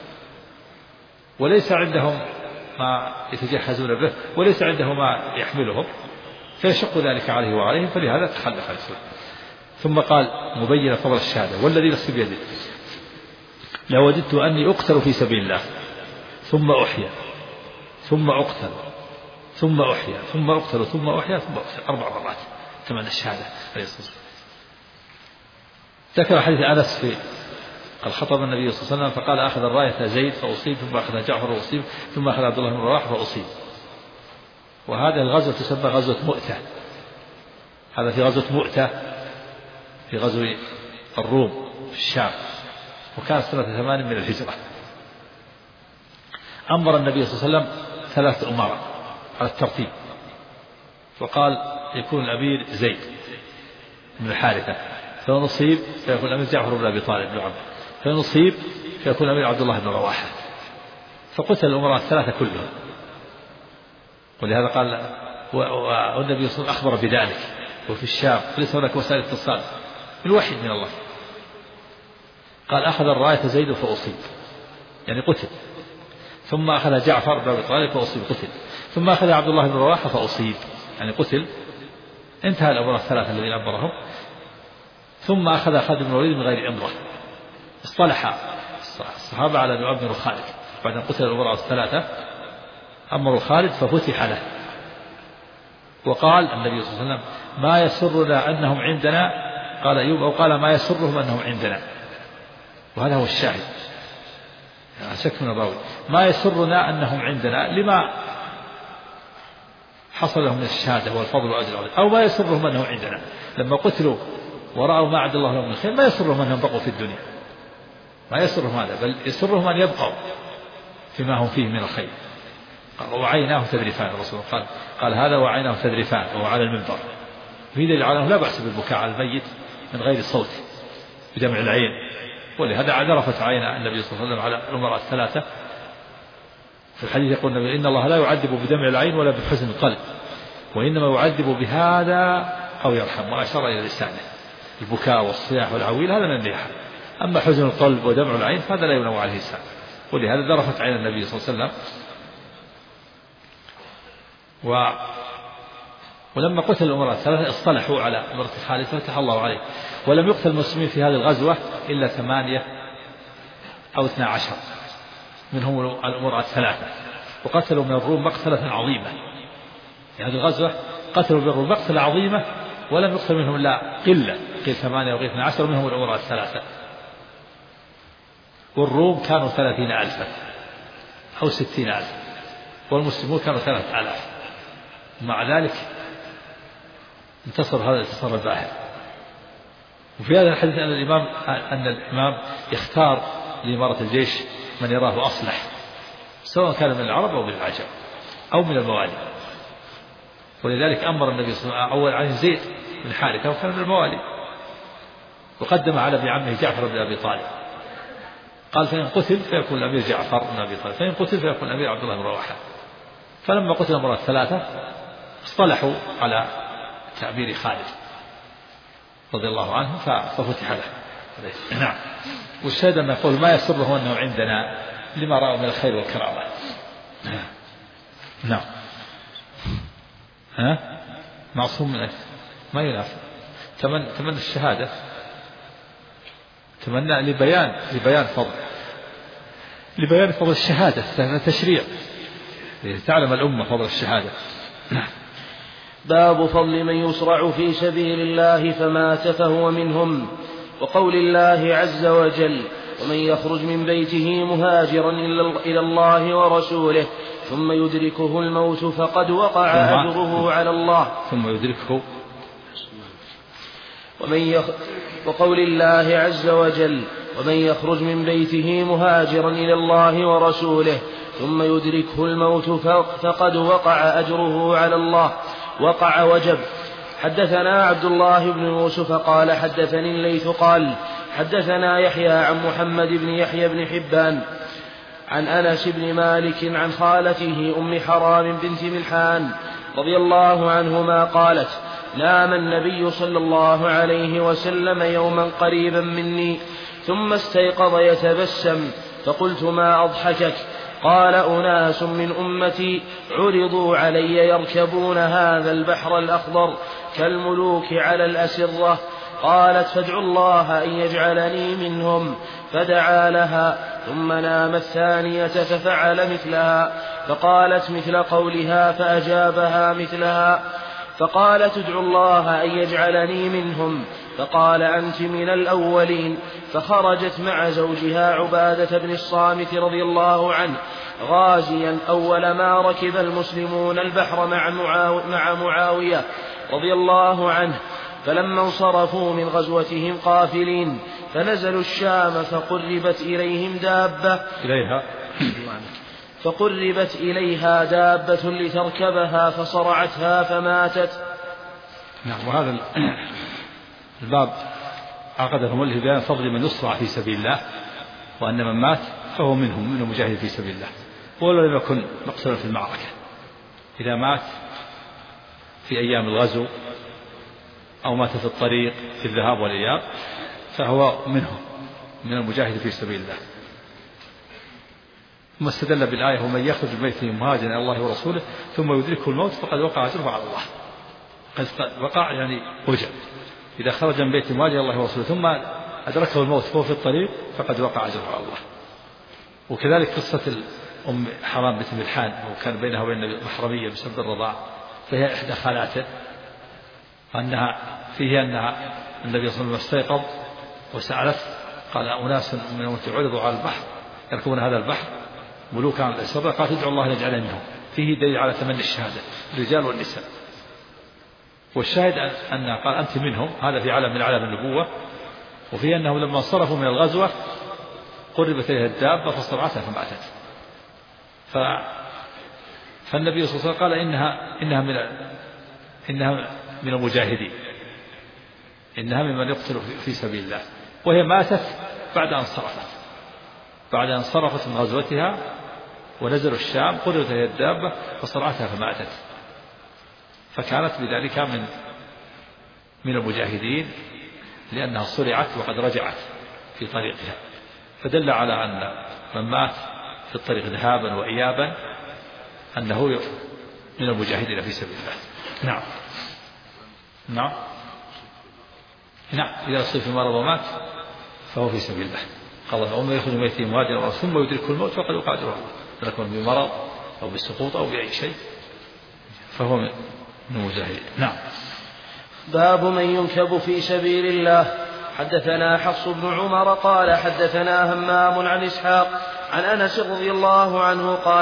وليس عندهم ما يتجهزون به وليس عندهم ما يحملهم فيشق ذلك عليه وعليهم، فلهذا تخلف الرسول. ثم قال مبين فضل الشهادة والذي نفسي بيده لوددت أني أقتل في سبيل الله ثم أحيا ثم أقتل ثم أحيا ثم أقتل ثم أحيا ثم أقتل 4 مرات ثمن الشهادة عليه الصلاة والسلام. ذكر حديث أنس في قال خطب النبي صلى الله عليه وسلم فقال أخذ الراية زيد فأصيب ثم أخذ جعفر فأصيب ثم أخذ عبد الله بن رواحة فأصيب. وهذه الغزوة تسمى غزوة مؤتة، هذا في غزوة مؤتة في غزو الروم في الشام، وكانت سنة 8 من الهجرة. أمر النبي صلى الله عليه وسلم 3 أمراء على الترتيب، وقال يكون الأمير زيد بن الحارثة، فإن أصيب فيكون الأمير جعفر بن أبي طالب بن عمرو، فإن أصيب فيكون الأمير عبد الله بن رواحة. فقتل الأمراء 3 كلهم، ولهذا قال والنبي صلى الله عليه وسلم أخبر بذلك وفي الشام ليس هناك وسائل اتصال بالوحي من الله. قال أخذ الراية زيد فأصيب يعني قتل، ثم أخذ جعفر بن أبي طالب فأصيب قتل، ثم أخذ عبد الله بن رواحة فأصيب يعني قتل. انتهى الأمراء 3 الذين أمرهم، ثم أخذ خالد بن الوليد من غير أمره. اصطلح الصحابة على أن يؤمروا خالد بعد أن قتل الأمراء 3 أمروا خالد ففتح له. وقال النبي صلى الله عليه وسلم ما يسرنا أنهم عندنا، قال أيوب أو قال ما يسرهم أنهم عندنا، وهذا هو الشاهد شك من الراوي، ما يسرنا أنهم عندنا لما حصل لهم من الشهادة والفضل والأجر العظيم، أو ما يسرهم أنهم عندنا لما قتلوا ورأوا ما عند الله لهم من خير ما يسرهم أنهم بقوا في الدنيا، ما يسرهم هذا، بل يسرهم أن يبقوا فيما هم فيه من الخير. وعيناه تذرفان، الرسول قال هذا وعيناه تذرفان وهو على المنبر، في دليل على أنه لا بأس بالبكاء على الميت من غير الصوت بدمع العين، ولهذا ذرفت عين النبي صلى الله عليه وسلم على الأمراء 3. في الحديث يقول النبي إن الله لا يعذب بدمع العين ولا بحزن القلب، وإنما يعذب بهذا أو يرحم، وأشار إلى لسانه. البكاء والصياح والعويل هذا من النياحة، أما حزن القلب ودمع العين فهذا لا ينوى عليه الإنسان، ولهذا ذرفت عين النبي صلى الله عليه وسلم. ولما قتل الأمراء 3 اصطلحوا على أمرة خالد فتح الله عليه، ولم يقتل المسلمين في هذه الغزوة إلا 8 أو 12 منهم الأمراء 3، وقتلوا من الروم مقتلة عظيمة. في هذه الغزوة قتلوا من الروم مقتلة عظيمة ولم يقتل منهم لا قلة، قيل 8 وقيل 12 منهم الأمراء 3. والروم كانوا 30,000 أو 60,000 والمسلمون كانوا 3,000. مع ذلك انتصر هذا الانتصار الباهر. وفي هذا الحديث أن الإمام يختار لإمارة الجيش من يراه أصلح، سواء كان من العرب أو من العجم أو من الموالي. ولذلك أمر النبي صلى الله عليه وسلم أول عن زيد بن حارثة وكان من الموالي، وقدم على ابن عمه جعفر بن أبي طالب، قال فإن قتل فيكون الأمير جعفر بن أبي طالب، فإن قتل فيكون الأمير عبد الله بن رواحة. فلما قتل المرة الثلاثة اصطلحوا على تعبير خالد رضي الله عنه ففتح له. نعم. والشاهد أن يقول ما يسره أنه عندنا لما رأوا من الخير والكرامة. نعم. معصوم من ما ينافع. تمنى الشهادة، تمنى لبيان فضل الشهادة، تشريع تعلم الأمة فضل الشهادة. باب فضل من يصرع في سبيل الله فمات فهو منهم، وقول الله عز وجل ومن يخرج من بيته مهاجرا إلى الله ورسوله ثم يدركه الموت فقد وقع أجره على الله. ثم يدركه وقول الله عز وجل ومن يخرج من بيته مهاجرا إلى الله ورسوله ثم يدركه الموت فقد وقع أجره على الله. وقع وجب. حدثنا عبد الله بن يوسف قال حدثني الليث قال حدثنا يحيى عن محمد بن يحيى بن حبان عن أنس بن مالك عن خالته أم حرام بنت ملحان رضي الله عنهما قالت نام النبي صلى الله عليه وسلم يوما قريبا مني ثم استيقظ يتبسم فقلت ما أضحكك؟ قال أناس من أمتي عرضوا علي يركبون هذا البحر الأخضر كالملوك على الأسرة. قالت فادعوا الله أن يجعلني منهم، فدعا لها ثم نام الثانية ففعل مثلها، فقالت مثل قولها فأجابها مثلها، فقالت ادعوا الله أن يجعلني منهم، فقال أنت من الأولين. فخرجت مع زوجها عبادة بن الصامت رضي الله عنه غازيا أول ما ركب المسلمون البحر مع معاوية رضي الله عنه، فلما انصرفوا من غزوتهم قافلين فنزلوا الشام فقربت إليها دابة لتركبها فصرعتها فماتت. نعم. وهذا الباب عقده المؤلف بيان فضل من يصرع في سبيل الله، وأن من مات فهو منهم من المجاهد في سبيل الله، ولو لم يكن مقصودا في المعركة. إذا مات في أيام الغزو أو مات في الطريق في الذهاب والإياب فهو منهم من المجاهد في سبيل الله. ثم استدل بالآية ومن يخرج من بيته مهاجرا إلى الله ورسوله ثم يدركه الموت فقد وقع أجره على الله. قد وقع يعني وجب. إذا خرج من بيته مهاجرا إلى الله ورسوله ثم أدركه الموت فهو في الطريق فقد وقع أجره على الله. وكذلك قصة أم حرام بنت ملحان وكان بينها وبين محرمية بسبب الرضاع، فهي إحدى خالاته، أنها النبي صلى الله عليه وسلم استيقظ وسألت قال أناس من أمتي عرضوا على البحر يركبون هذا البحر ملوكا على الأسرة، قال ادعوا الله يجعل منهم. فيه دليل على تمني الشهادة الرجال والنساء. والشاهد أن قال أنت منهم، هذا في علم من علم النبوة. وفيه أنه لما انصرفوا من الغزوة قربت إليها الدابة فصرعتها فماتت. فالنبي صلى الله عليه وسلم قال إنها من المجاهدين، إنها ممن يقتل في سبيل الله. وهي ماتت بعد أن انصرفت من غزوتها ونزلوا الشام قربت إليها الدابة فصرعتها فماتت، فكانت بذلك من المجاهدين لأنها صرعت وقد رجعت في طريقها. فدل على أن من مات في الطريق ذهابا وإيابا أنه من المجاهدين في سبيل الله. نعم. إذا أصيب في مرض ومات فهو في سبيل الله. قال ومن يخرج من بيته مهاجرا ثم يدركه الموت فقد وقع أجره على الله، يكون بمرض أو بالسقوط أو بأي شيء فهو من المجاهدين. نعم. باب من ينكب في سبيل الله. حدثنا حفص بن عمر قال حدثنا همام عن إسحاق عن أنس رضي الله عنه قال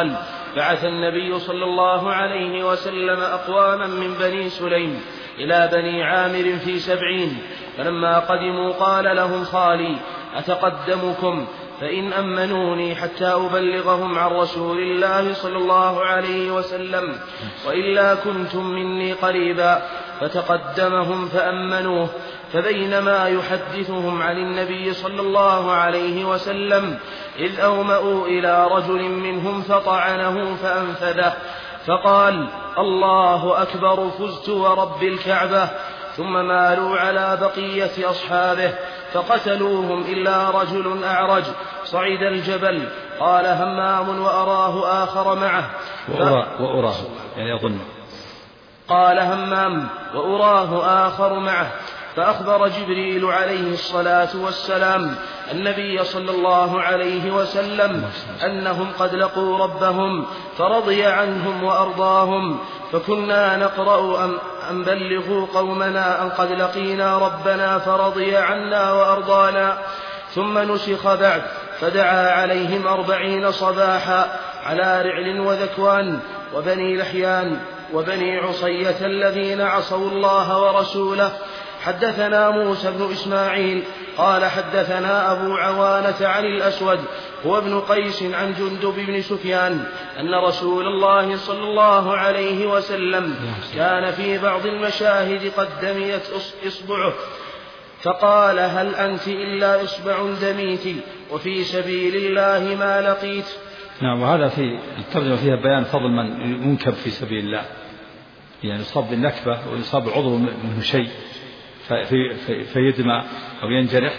بعث النبي صلى الله عليه وسلم أقواما من بني سليم إلى بني عامر في 70. فلما قدموا قال لهم خالي: أتقدمكم فإن أمنوني حتى أبلغهم عن رسول الله صلى الله عليه وسلم، وإلا كنتم مني قريبا. فتقدمهم فأمنوه. فبينما يحدثهم عن النبي صلى الله عليه وسلم إذ أومأوا إلى رجل منهم فطعنه فأنفذه، فقال: الله أكبر، فزت ورب الكعبة. ثم مالوا على بقية أصحابه فقتلوهم إلا رجل أعرج صعد الجبل. قال همام: وأراه آخر معه. وأراه يعني أظن. قال همام: وأراه آخر معه. فأخبر جبريل عليه الصلاة والسلام النبي صلى الله عليه وسلم أنهم قد لقوا ربهم فرضي عنهم وأرضاهم. فكنا نقرأ أن بلغوا قومنا أن قد لقينا ربنا فرضي عنا وأرضانا. ثم نسخ بعد فدعا عليهم 40 صباحا على رعل وذكوان وبني لحيان وبني عصية الذين عصوا الله ورسوله. حدثنا موسى بن إسماعيل قال حدثنا أبو عوانة عن الأسود هو ابن قيس عن جندب بن سفيان أن رسول الله صلى الله عليه وسلم كان في بعض المشاهد قد دميت إصبعه فقال: هل أنت إلا إصبع دميت وفي سبيل الله ما لقيت. نعم. وهذا في الترجمة فيها بيان فضل من ينكب في سبيل الله، يعني يصاب بالنكبة ويصاب عضو منه شيء فيدمى أو ينجرح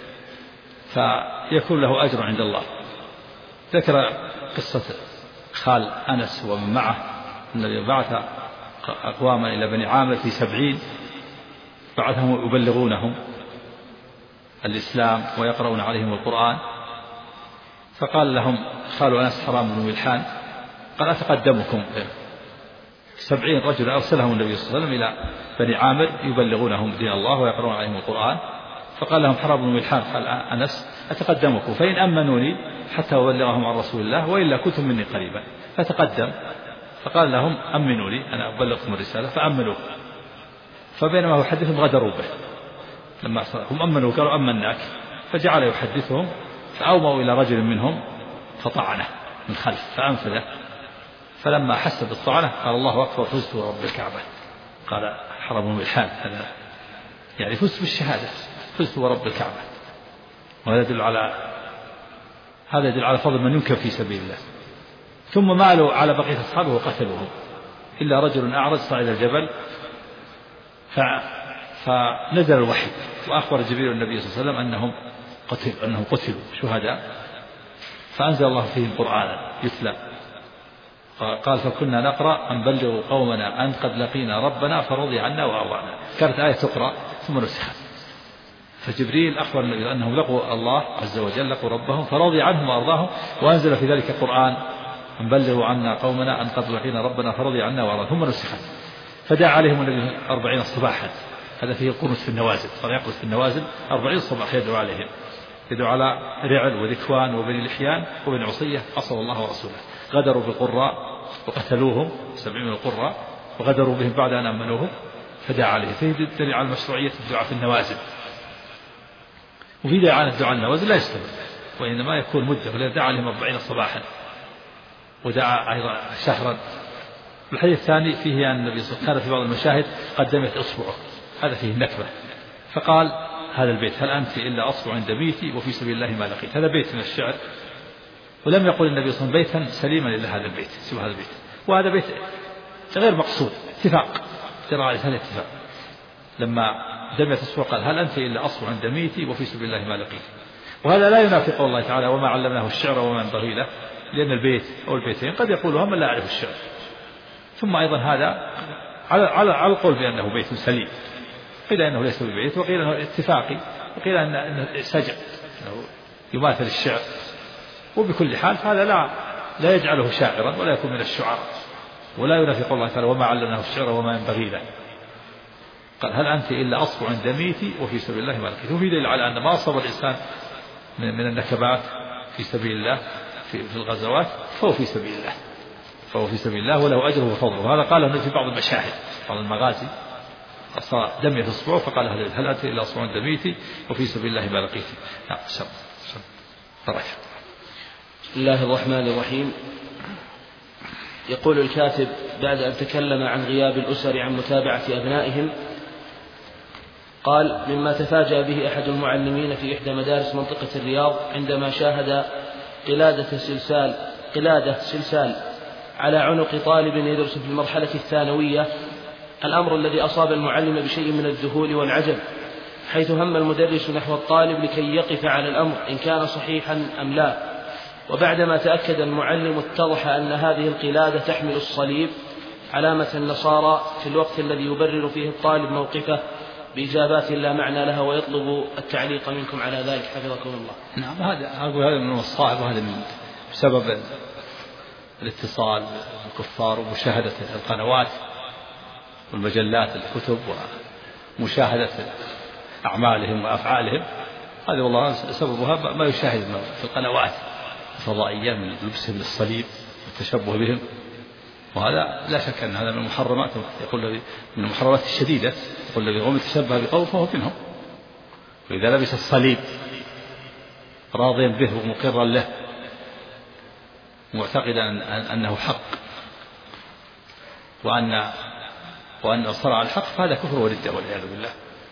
فيكون له أجر عند الله. ذكر قصة خال أنس ومن معه الذي بعث أقواما إلى بني عامر في 70 بعثهم يبلغونهم الإسلام ويقرؤون عليهم القرآن. فقال لهم خال أنس حرام بن ملحان: قال: أتقدمكم 70 رجل أرسلهم النبي صلى الله عليه وسلم إلى بني عامر يبلغونهم دين الله ويقرؤون عليهم القرآن. فقال لهم حرام بن ملحان قال أنس: أتقدمكم فإن أمنوني حتى أبلغهم عن رسول الله وإلا كنتم مني قريبا. فتقدم فقال لهم: أمنوني أنا أبلغكم الرسالة. فأمنوه. فبينما هو يحدثهم غدروا به لما هم أمنوا قالوا: أمناك. فجعل يحدثهم فأوموا إلى رجل منهم فطعنه من خلف فأنفذه. فلما حس بالطعنة قال: الله أكبر، فزت ورب الكعبة. قال حرام بن ملحان: هذا يعني فزت بالشهادة، فزت ورب الكعبة. وهذا يدل على فضل من ينكب في سبيل الله. ثم مالوا على بقية أصحابه وقتلوهم إلا رجل أعرج صعد الجبل. فنزل الوحي وأخبر جبريل النبي صلى الله عليه وسلم أنهم قتلوا شهداء. فأنزل الله فيهم قرآنا يتلى. قال: فكنا نقرأ أن بلغوا قومنا أن قد لقينا ربنا فرضي عنا وأرضانا. كانت آية تقرأ ثم نسخت. فجبريل أخبر النبي أنهم لقوا الله عز وجل، لقوا ربهم فرضي عنهم وأرضاهم، وأنزل في ذلك القرآن أن بلغوا عنا قومنا أن قد لقينا ربنا فرضي عنا وأرضانا. ثم نسخت. فدعا عليهم النبي 40 صباحا. هذا فيه القنوت في النوازل، صار يقنط في النوازل 40 صباح يدعو عليهم، يدعو على رعل وذكوان وبني لحيان وبني عصية عصوا الله ورسوله. غدروا بالقراء وقتلوهم 70 القراء وغدروا بهم بعد أن أمنوهم. فدعا عليه. فيه دليل على مشروعية الدعاء في النوازل. وفي دليل على الدعاء النوازل لا يستمر وإنما يكون مدة، ولذا دعا عليهم 40 صباحا ودعا أيضا شهرا. الحديث الثاني فيه أن النبي صلى الله عليه وسلم كان في بعض المشاهد قدمت إصبعه، هذا فيه النكبة. فقال: هذا البيت: هل أنت إلا أصبع دميتي وفي سبيل الله ما لقيت. هذا بيت من الشعر. ولم يقل النبي صلى الله عليه وسلم بيتا سليما إلا هذا البيت سوى هذا البيت. وهذا بيت غير مقصود، اتفاق، جرى على هذا اتفاق. لما دميت الصور قال: هل أنت إلا أصبع دميتي وفي سبيل الله ما لقيت. وهذا لا ينافي قول الله تعالى: وما علمناه الشعر وما ينبغي له، لأن البيت أو البيتين قد يقولها من لا يعرف الشعر. ثم أيضا هذا على القول بأنه بيت سليم، قيل أنه ليس ببيت، وقيل أنه اتفاقي، وقيل أنه سجع أنه يماثل الشعر. وبكل حال هذا لا يجعله شاعرا ولا يكون من الشعراء، ولا ينافي قول الله تعالى: وما علمناه الشعر وما ينبغي له. قال: هل أنت إلا أصبع دميتي وفي سبيل الله ما لقيت. وفي دليل على أن ما أصاب الإنسان من النكبات في سبيل الله في الغزوات فهو في سبيل الله، فهو في سبيل الله وله أجره وفضله. وهذا قاله في بعض المشاهد، بعض المغازي، أصاب دمي في الصبع فقال هل أنت إلى أصبع دميتي وفي سبيل الله ما لقيتي. نعم. بسم الله الرحمن الرحيم. يقول الكاتب: بعد أن تكلم عن غياب الأسر عن متابعة أبنائهم، قال: مما تفاجأ به أحد المعلمين في إحدى مدارس منطقة الرياض عندما شاهد قلادة سلسال على عنق طالب يدرس في المرحلة الثانوية، الأمر الذي أصاب المعلم بشيء من الذهول والعجب، حيث هم المدرس نحو الطالب لكي يقف على الأمر إن كان صحيحا أم لا. وبعدما تأكد المعلم اتضح أن هذه القلادة تحمل الصليب، علامة النصارى، في الوقت الذي يبرر فيه الطالب موقفه بإجابات لا معنى لها، ويطلب التعليق منكم على ذلك حفظكم الله. نعم. هذا من الصائب، وهذا من بسبب الاتصال بالكفار ومشاهدة القنوات والمجلات الكتب ومشاهدة أعمالهم وأفعالهم. هذا والله سببها ما يشاهد في القنوات الفضائية من لبسهم للصليب والتشبه بهم، وهذا لا شك أن هذا من المحرمات. يقول من المحرمات الشديدة، يقول الذي هم يتشبه بقوم فهو منهم. وإذا لبس الصليب راضيا به ومقرا له معتقدا أنه حق وأن صرع الحق، فهذا كفر وردة والعياذ بالله.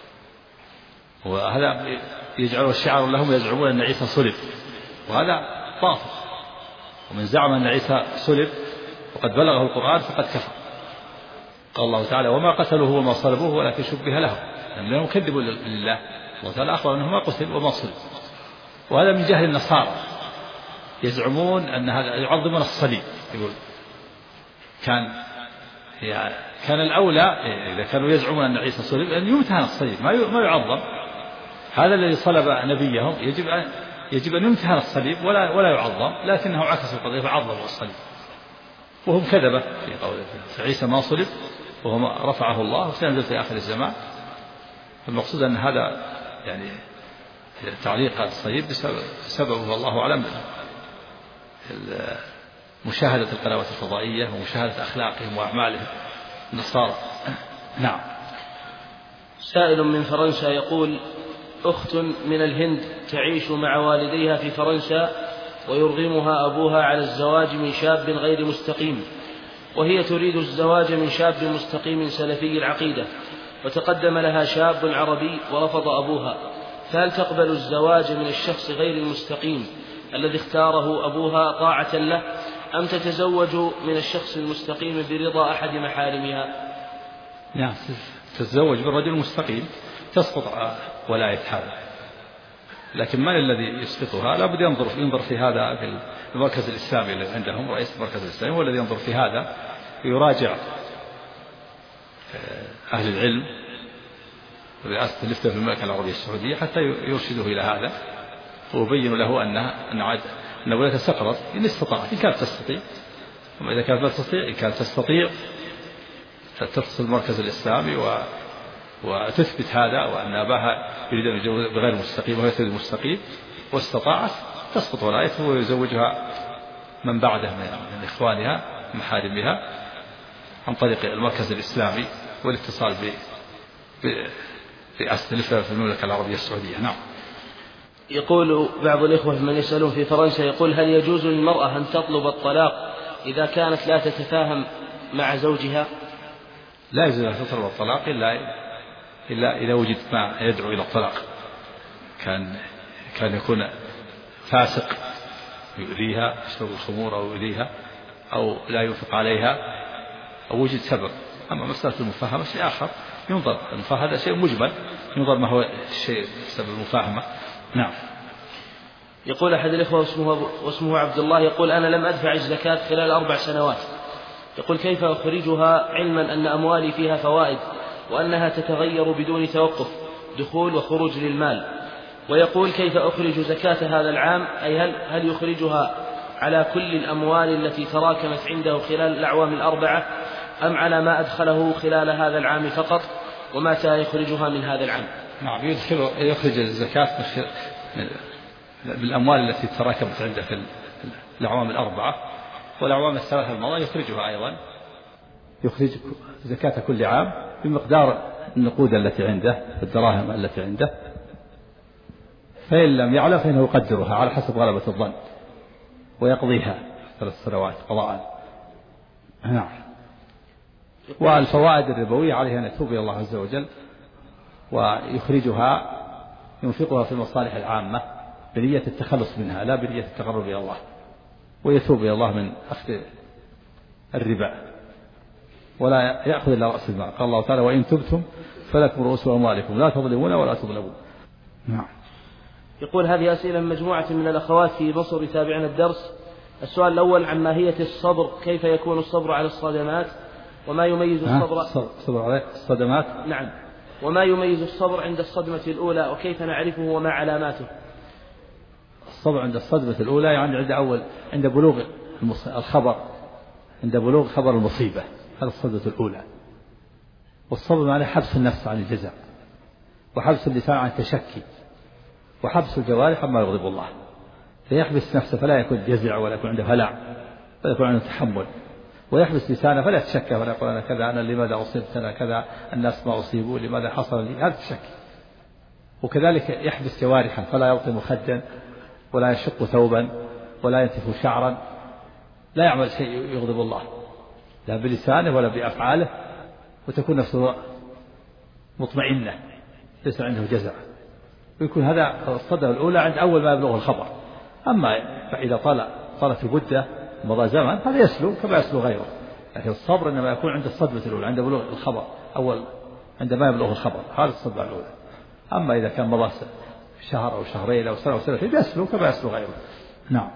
وهذا يجعله الشعار لهم يزعمون أن عيسى صلب، وهذا باطل. ومن زعم أن عيسى صلب وقد بلغه القرآن فقد كفر. قال الله تعالى: وما قتلوه وما صلبوه ولكن شبه لهم، لأنهم كذبوا لله. الله تعالى أخبر أنه ما قتل وما صلب. وهذا من جهل النصارى، يزعمون أن هذا يعظمون الصليب. يقول كان الأولى إذا كانوا يزعمون أن عيسى صلب أن يمتهن الصليب، ما يعظم. هذا الذي صلب نبيهم يجب أن يمتهن الصليب ولا يعظم، لكنه عكس القضية فعظموا الصليب، وهم كذبة في قوله عيسى ما صلب وهو رفعه الله وسينزل في آخر الزمان. المقصود أن هذا يعني تعليق هذا الصليب بسببه الله أعلم مشاهدة القنوات الفضائية ومشاهدة أخلاقهم وأعمالهم النصارى. نعم. سائل من فرنسا يقول: أخت من الهند تعيش مع والديها في فرنسا، ويرغمها أبوها على الزواج من شاب غير مستقيم، وهي تريد الزواج من شاب مستقيم سلفي العقيدة، وتقدم لها شاب عربي ورفض أبوها، فهل تقبل الزواج من الشخص غير المستقيم الذي اختاره أبوها طاعة له، أم تتزوج من الشخص المستقيم برضا أحد محارمها؟ نعم، تتزوج بالرجل المستقيم تسقط ولاية هذا، لكن من الذي يسقطها؟ لابد ينظر في هذا في المركز الإسلامي الذي عندهم، رئيس المركز الإسلامي هو الذي ينظر في هذا، يراجع أهل العلم برئاسة الإفتاء في المملكة العربية السعودية حتى يرشده إلى هذا، ويبين له أن ولاية سقطت إن استطاعت، إن كانت تستطيع. وما إذا كانت لا تستطيع، إن كانت تستطيع فتتصل المركز الإسلامي وتثبت هذا، وأن أباها يريد أن يتزوج بغير مستقيم وهي تريد مستقيم، واستطاعت تسقط ولايته ويزوجها من بعده من إخوانها محارمها عن طريق المركز الإسلامي والاتصال برئاسة الإفتاء في المملكة العربية السعودية. نعم. يقول بعض الإخوة من يسألون في فرنسا، يقول: هل يجوز للمرأة أن تطلب الطلاق إذا كانت لا تتفاهم مع زوجها؟ لا يجوز أن تطلب الطلاق إلا إذا وجد ما يدعو إلى الطلاق، كان يكون فاسق يؤذيها، يشرب الخمور أو يؤذيها أو لا ينفق عليها، أو وجد سبب. أما مسألة المفاهمة شيء آخر، ينظر هذا شيء مجمل، ينظر ما هو الشيء سبب المفاهمة. نعم. يقول أحد الإخوة واسمه عبد الله، يقول: أنا لم أدفع الزكاة خلال 4 سنوات، يقول: كيف أخرجها علما أن أموالي فيها فوائد وأنها تتغير بدون توقف، دخول وخروج للمال؟ ويقول: كيف أخرج زكاة هذا العام؟ أي هل يخرجها على كل الأموال التي تراكمت عنده خلال الأعوام 4، أم على ما أدخله خلال هذا العام فقط؟ ومتى يخرجها من هذا العام؟ نعم، يخرج الزكاة بالأموال التي تراكمت عنده في الأعوام 4، والأعوام الثلاثة الماضية يخرجها أيضا، يخرج زكاة كل عام بمقدار النقود التي عنده، الدراهم التي عنده، فإن لم يعلم فإنه يقدرها على حسب غلبة الظن ويقضيها 3 سنوات قضاء. نعم. والفوائد الربوية عليه أن يتوب إلى الله عز وجل ويخرجها ينفقها في المصالح العامة بنية التخلص منها لا بنية التقرب إلى الله، ويتوب إلى الله من أخذ الربا ولا يأخذ إلا رأس المال. قال الله تعالى: وإن تبتم فلكم رؤوس أموالكم لا تظلمون ولا تظلمون. نعم. يقول: هذه أسئلة من مجموعة من الأخوات في مصر يتابعون الدرس. السؤال الأول عن ماهية الصبر، كيف يكون الصبر على الصدمات وما يميز الصبر على الصدمات؟ نعم. وما يميز الصبر عند الصدمة الأولى وكيف نعرفه وما علاماته؟ الصبر عند الصدمة الأولى يعني عند بلوغ الخبر، عند بلوغ خبر المصيبة، هذا الصدمة الأولى. والصبر معناه حبس النفس عن الجزع، وحبس اللسان عن التشكي، وحبس الجوارح عما يغضب الله، فيحبس نفسه فلا يكون جزع ولا يكون عنده هلع ولا يكون عنده تحمل، ويحبس لسانه فلا يتشكى ولا يقول: أنا كذا، أنا لماذا أصبت، أنا كذا، الناس ما أصيبوا، لماذا حصل لي، هذا التشكي. وكذلك يحبس جوارحه فلا يلطم خدا ولا يشق ثوبا ولا ينتف شعرا، لا يعمل شيء يغضب الله لا بلسانه ولا بأفعاله، وتكون نفسه مطمئنة ليس عنده جزع، ويكون هذا الصدمة الأولى عند أول ما يبلغ الخبر. أما فإذا طالت المدة مضى زمن هذا يسلو كما يسلو غيره، لكن الصبر إنما يكون عند الصدمة الأولى، عند بلوغ الخبر أول، عندما يبلغ الخبر، هذا الصدمة الأولى. أما إذا كان مضى شهر أو شهرين أو سنة أو سنتين يسلو كما يسلو غيره. نعم.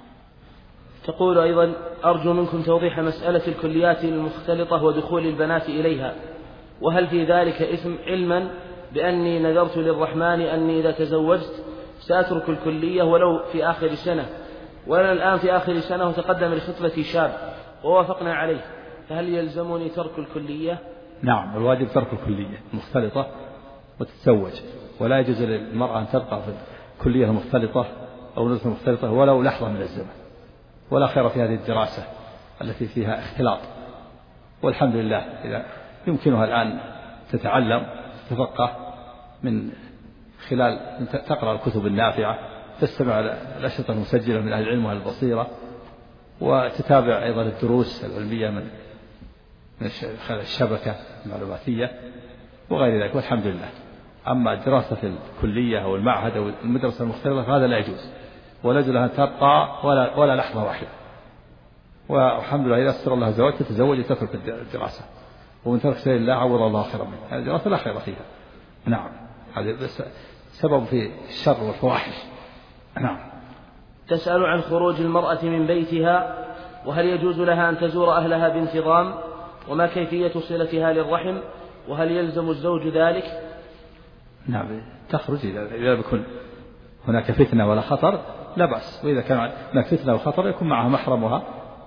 تقول أيضا: أرجو منكم توضيح مسألة الكليات المختلطة ودخول البنات إليها، وهل في ذلك إثم، علما بأني نذرت للرحمن أني إذا تزوجت سأترك الكلية ولو في آخر سنة، وأنا الآن في آخر سنة وتقدم لخطبتي شاب ووافقنا عليه، فهل يلزمني ترك الكلية؟ نعم، الواجب ترك الكلية المختلطة وتتزوج، ولا يجوز للمرأة أن تبقى في الكلية المختلطة أو النزهة المختلطة ولو لحظة من الزمن، ولا خير في هذه الدراسة التي فيها اختلاط. والحمد لله إذا يمكنها الآن تتعلم تتفقه من خلال تقرأ الكتب النافعة، تستمع الأشرطة المسجلة من أهل العلم وأهل البصيرة، وتتابع أيضا الدروس العلمية من خلال الشبكة المعلوماتية وغير ذلك، والحمد لله. أما الدراسة في الكلية أو المعهد أو المدرسة المختلطة هذا لا يجوز، ولا يجوز لها أن تبقى ولا لحظة واحدة. والحمد لله إذا استر الله زواج تتزوج وتترك الدراسة، ومن ترك سبيل الله عوض الله خيرا منه، هذه الدراسة لا خير فيها. نعم، هذا سبب في الشر والفواحش. نعم. تسأل عن خروج المرأة من بيتها، وهل يجوز لها أن تزور أهلها بانتظام، وما كيفية صلتها للرحم، وهل يلزم الزوج ذلك؟ نعم، تخرج إذا بيكون هناك فتنة ولا خطر لا بأس، وإذا كان هناك فتنة وخطر يكون معها محرمها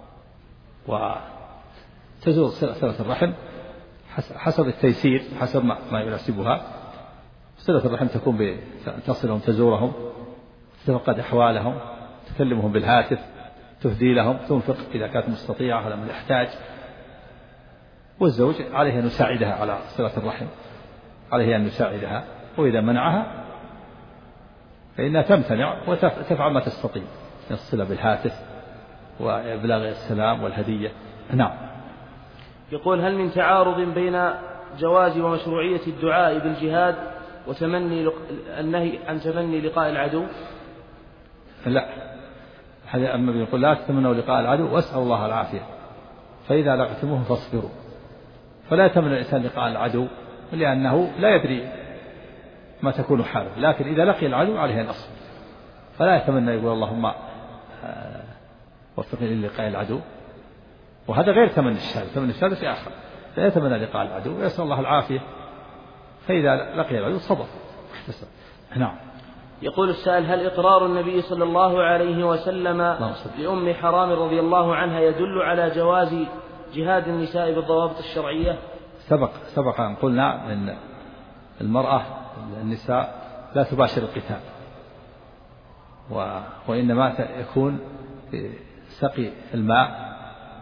وتزور صلة الرحم حسب التيسير، حسب ما يناسبها. صلة الرحم تكون تصلهم، تزورهم، تتفقد أحوالهم، تكلمهم بالهاتف، تهدي لهم، تنفق إذا كانت مستطيعة على من يحتاج. والزوج عليه أن يساعدها على صلة الرحم، عليه أن يساعدها، وإذا منعها فإنها تمتنع وتفعل ما تستطيع من الصلة بالهاتف وإبلاغ السلام والهدية. نعم. يقول: هل من تعارض بين جواز ومشروعية الدعاء بالجهاد وتمني النهي عن تمني لقاء العدو؟ لا، هذا أما يقول: لا تتمنوا لقاء العدو واسألوا الله العافية، فإذا لقيتموه فاصبروا. فلا يتمنى الإنسان لقاء العدو لأنه لا يدري ما تكون حاله، لكن إذا لقي العدو عليه أن يصبر، فلا يتمنى يقول: اللهم وفقني للقاء العدو، وهذا غير تمني الشهادة. تمني الشهادة شيء آخر، لا يتمنى لقاء العدو ويسأل الله العافية، فإذا لقي العدو صبر واحتسب. نعم. يقول السائل: هل إقرار النبي صلى الله عليه وسلم لأم حرام رضي الله عنها يدل على جواز جهاد النساء بالضوابط الشرعية؟ سبق أن قلنا أن المرأة النساء لا تباشر القتال، وإنما يكون سقي الماء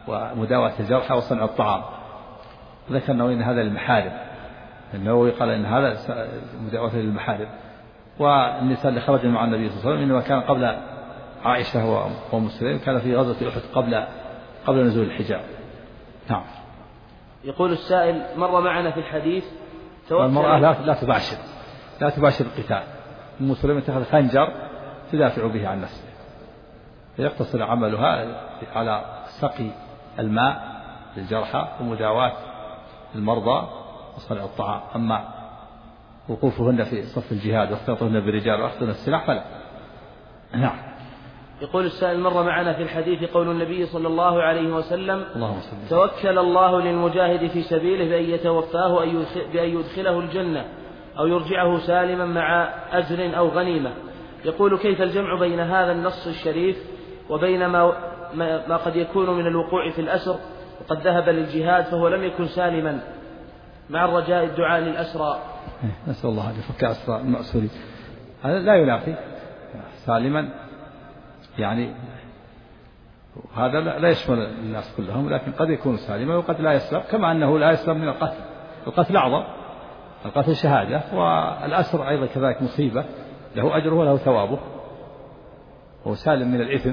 ومداواة الجرحى وصنع الطعام. ذكرنا إن هذا للمحارم، النووي قال إن هذا مداواة للمحارم. والنساء اللي خرجوا مع النبي صلى الله عليه وسلم إنما كان قبل عائشة وأم سليم، كان في غزوة أحد قبل نزول الحجاب. نعم. يقول السائل: مر معنا في الحديث المرأة لا تباشر القتال. أم سليم اتخذ خنجر تدافع به عن نفسه، فيقتصر عملها على سقي الماء للجرحى ومداواة المرضى وصنع الطعام. أما وقوفهن في صف الجهاد واختلاطهن بالرجال واخذن السلاح فلا. نعم. يقول السائل: مر معنا في الحديث قول النبي صلى الله عليه وسلم: توكل الله للمجاهد في سبيله بأن يتوفاه بأن يدخله الجنة أو يرجعه سالما مع أجر أو غنيمة. يقول: كيف الجمع بين هذا النص الشريف وبين ما قد يكون من الوقوع في الأسر وقد ذهب للجهاد فهو لم يكن سالما، مع الرجاء الدعاء للأسرى؟ نسأل الله أن يفك أسرى المأسورين. هذا لا ينافي سالما، يعني هذا لا يشمل الناس كلهم، لكن قد يكون سالما وقد لا يسلم، كما أنه لا يسلم من القتل. القتل أعظم، القتل شهادة، والأسر أيضا كذلك مصيبة، له أجره وله ثوابه، هو سالم من الإثم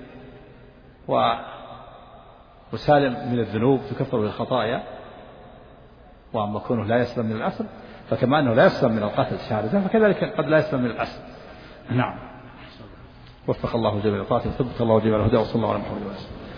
وسالم من الذنوب تكفر بالخطايا. وأما كونه لا يسلم من الأسر فكما أنه لا يسلم من القتل شهادة فكذلك قد لا يسلم من الأسر. نعم. وفق الله جميع الطاعة وثبت الله جميع الهدى، وصلى الله على محمد وسلم.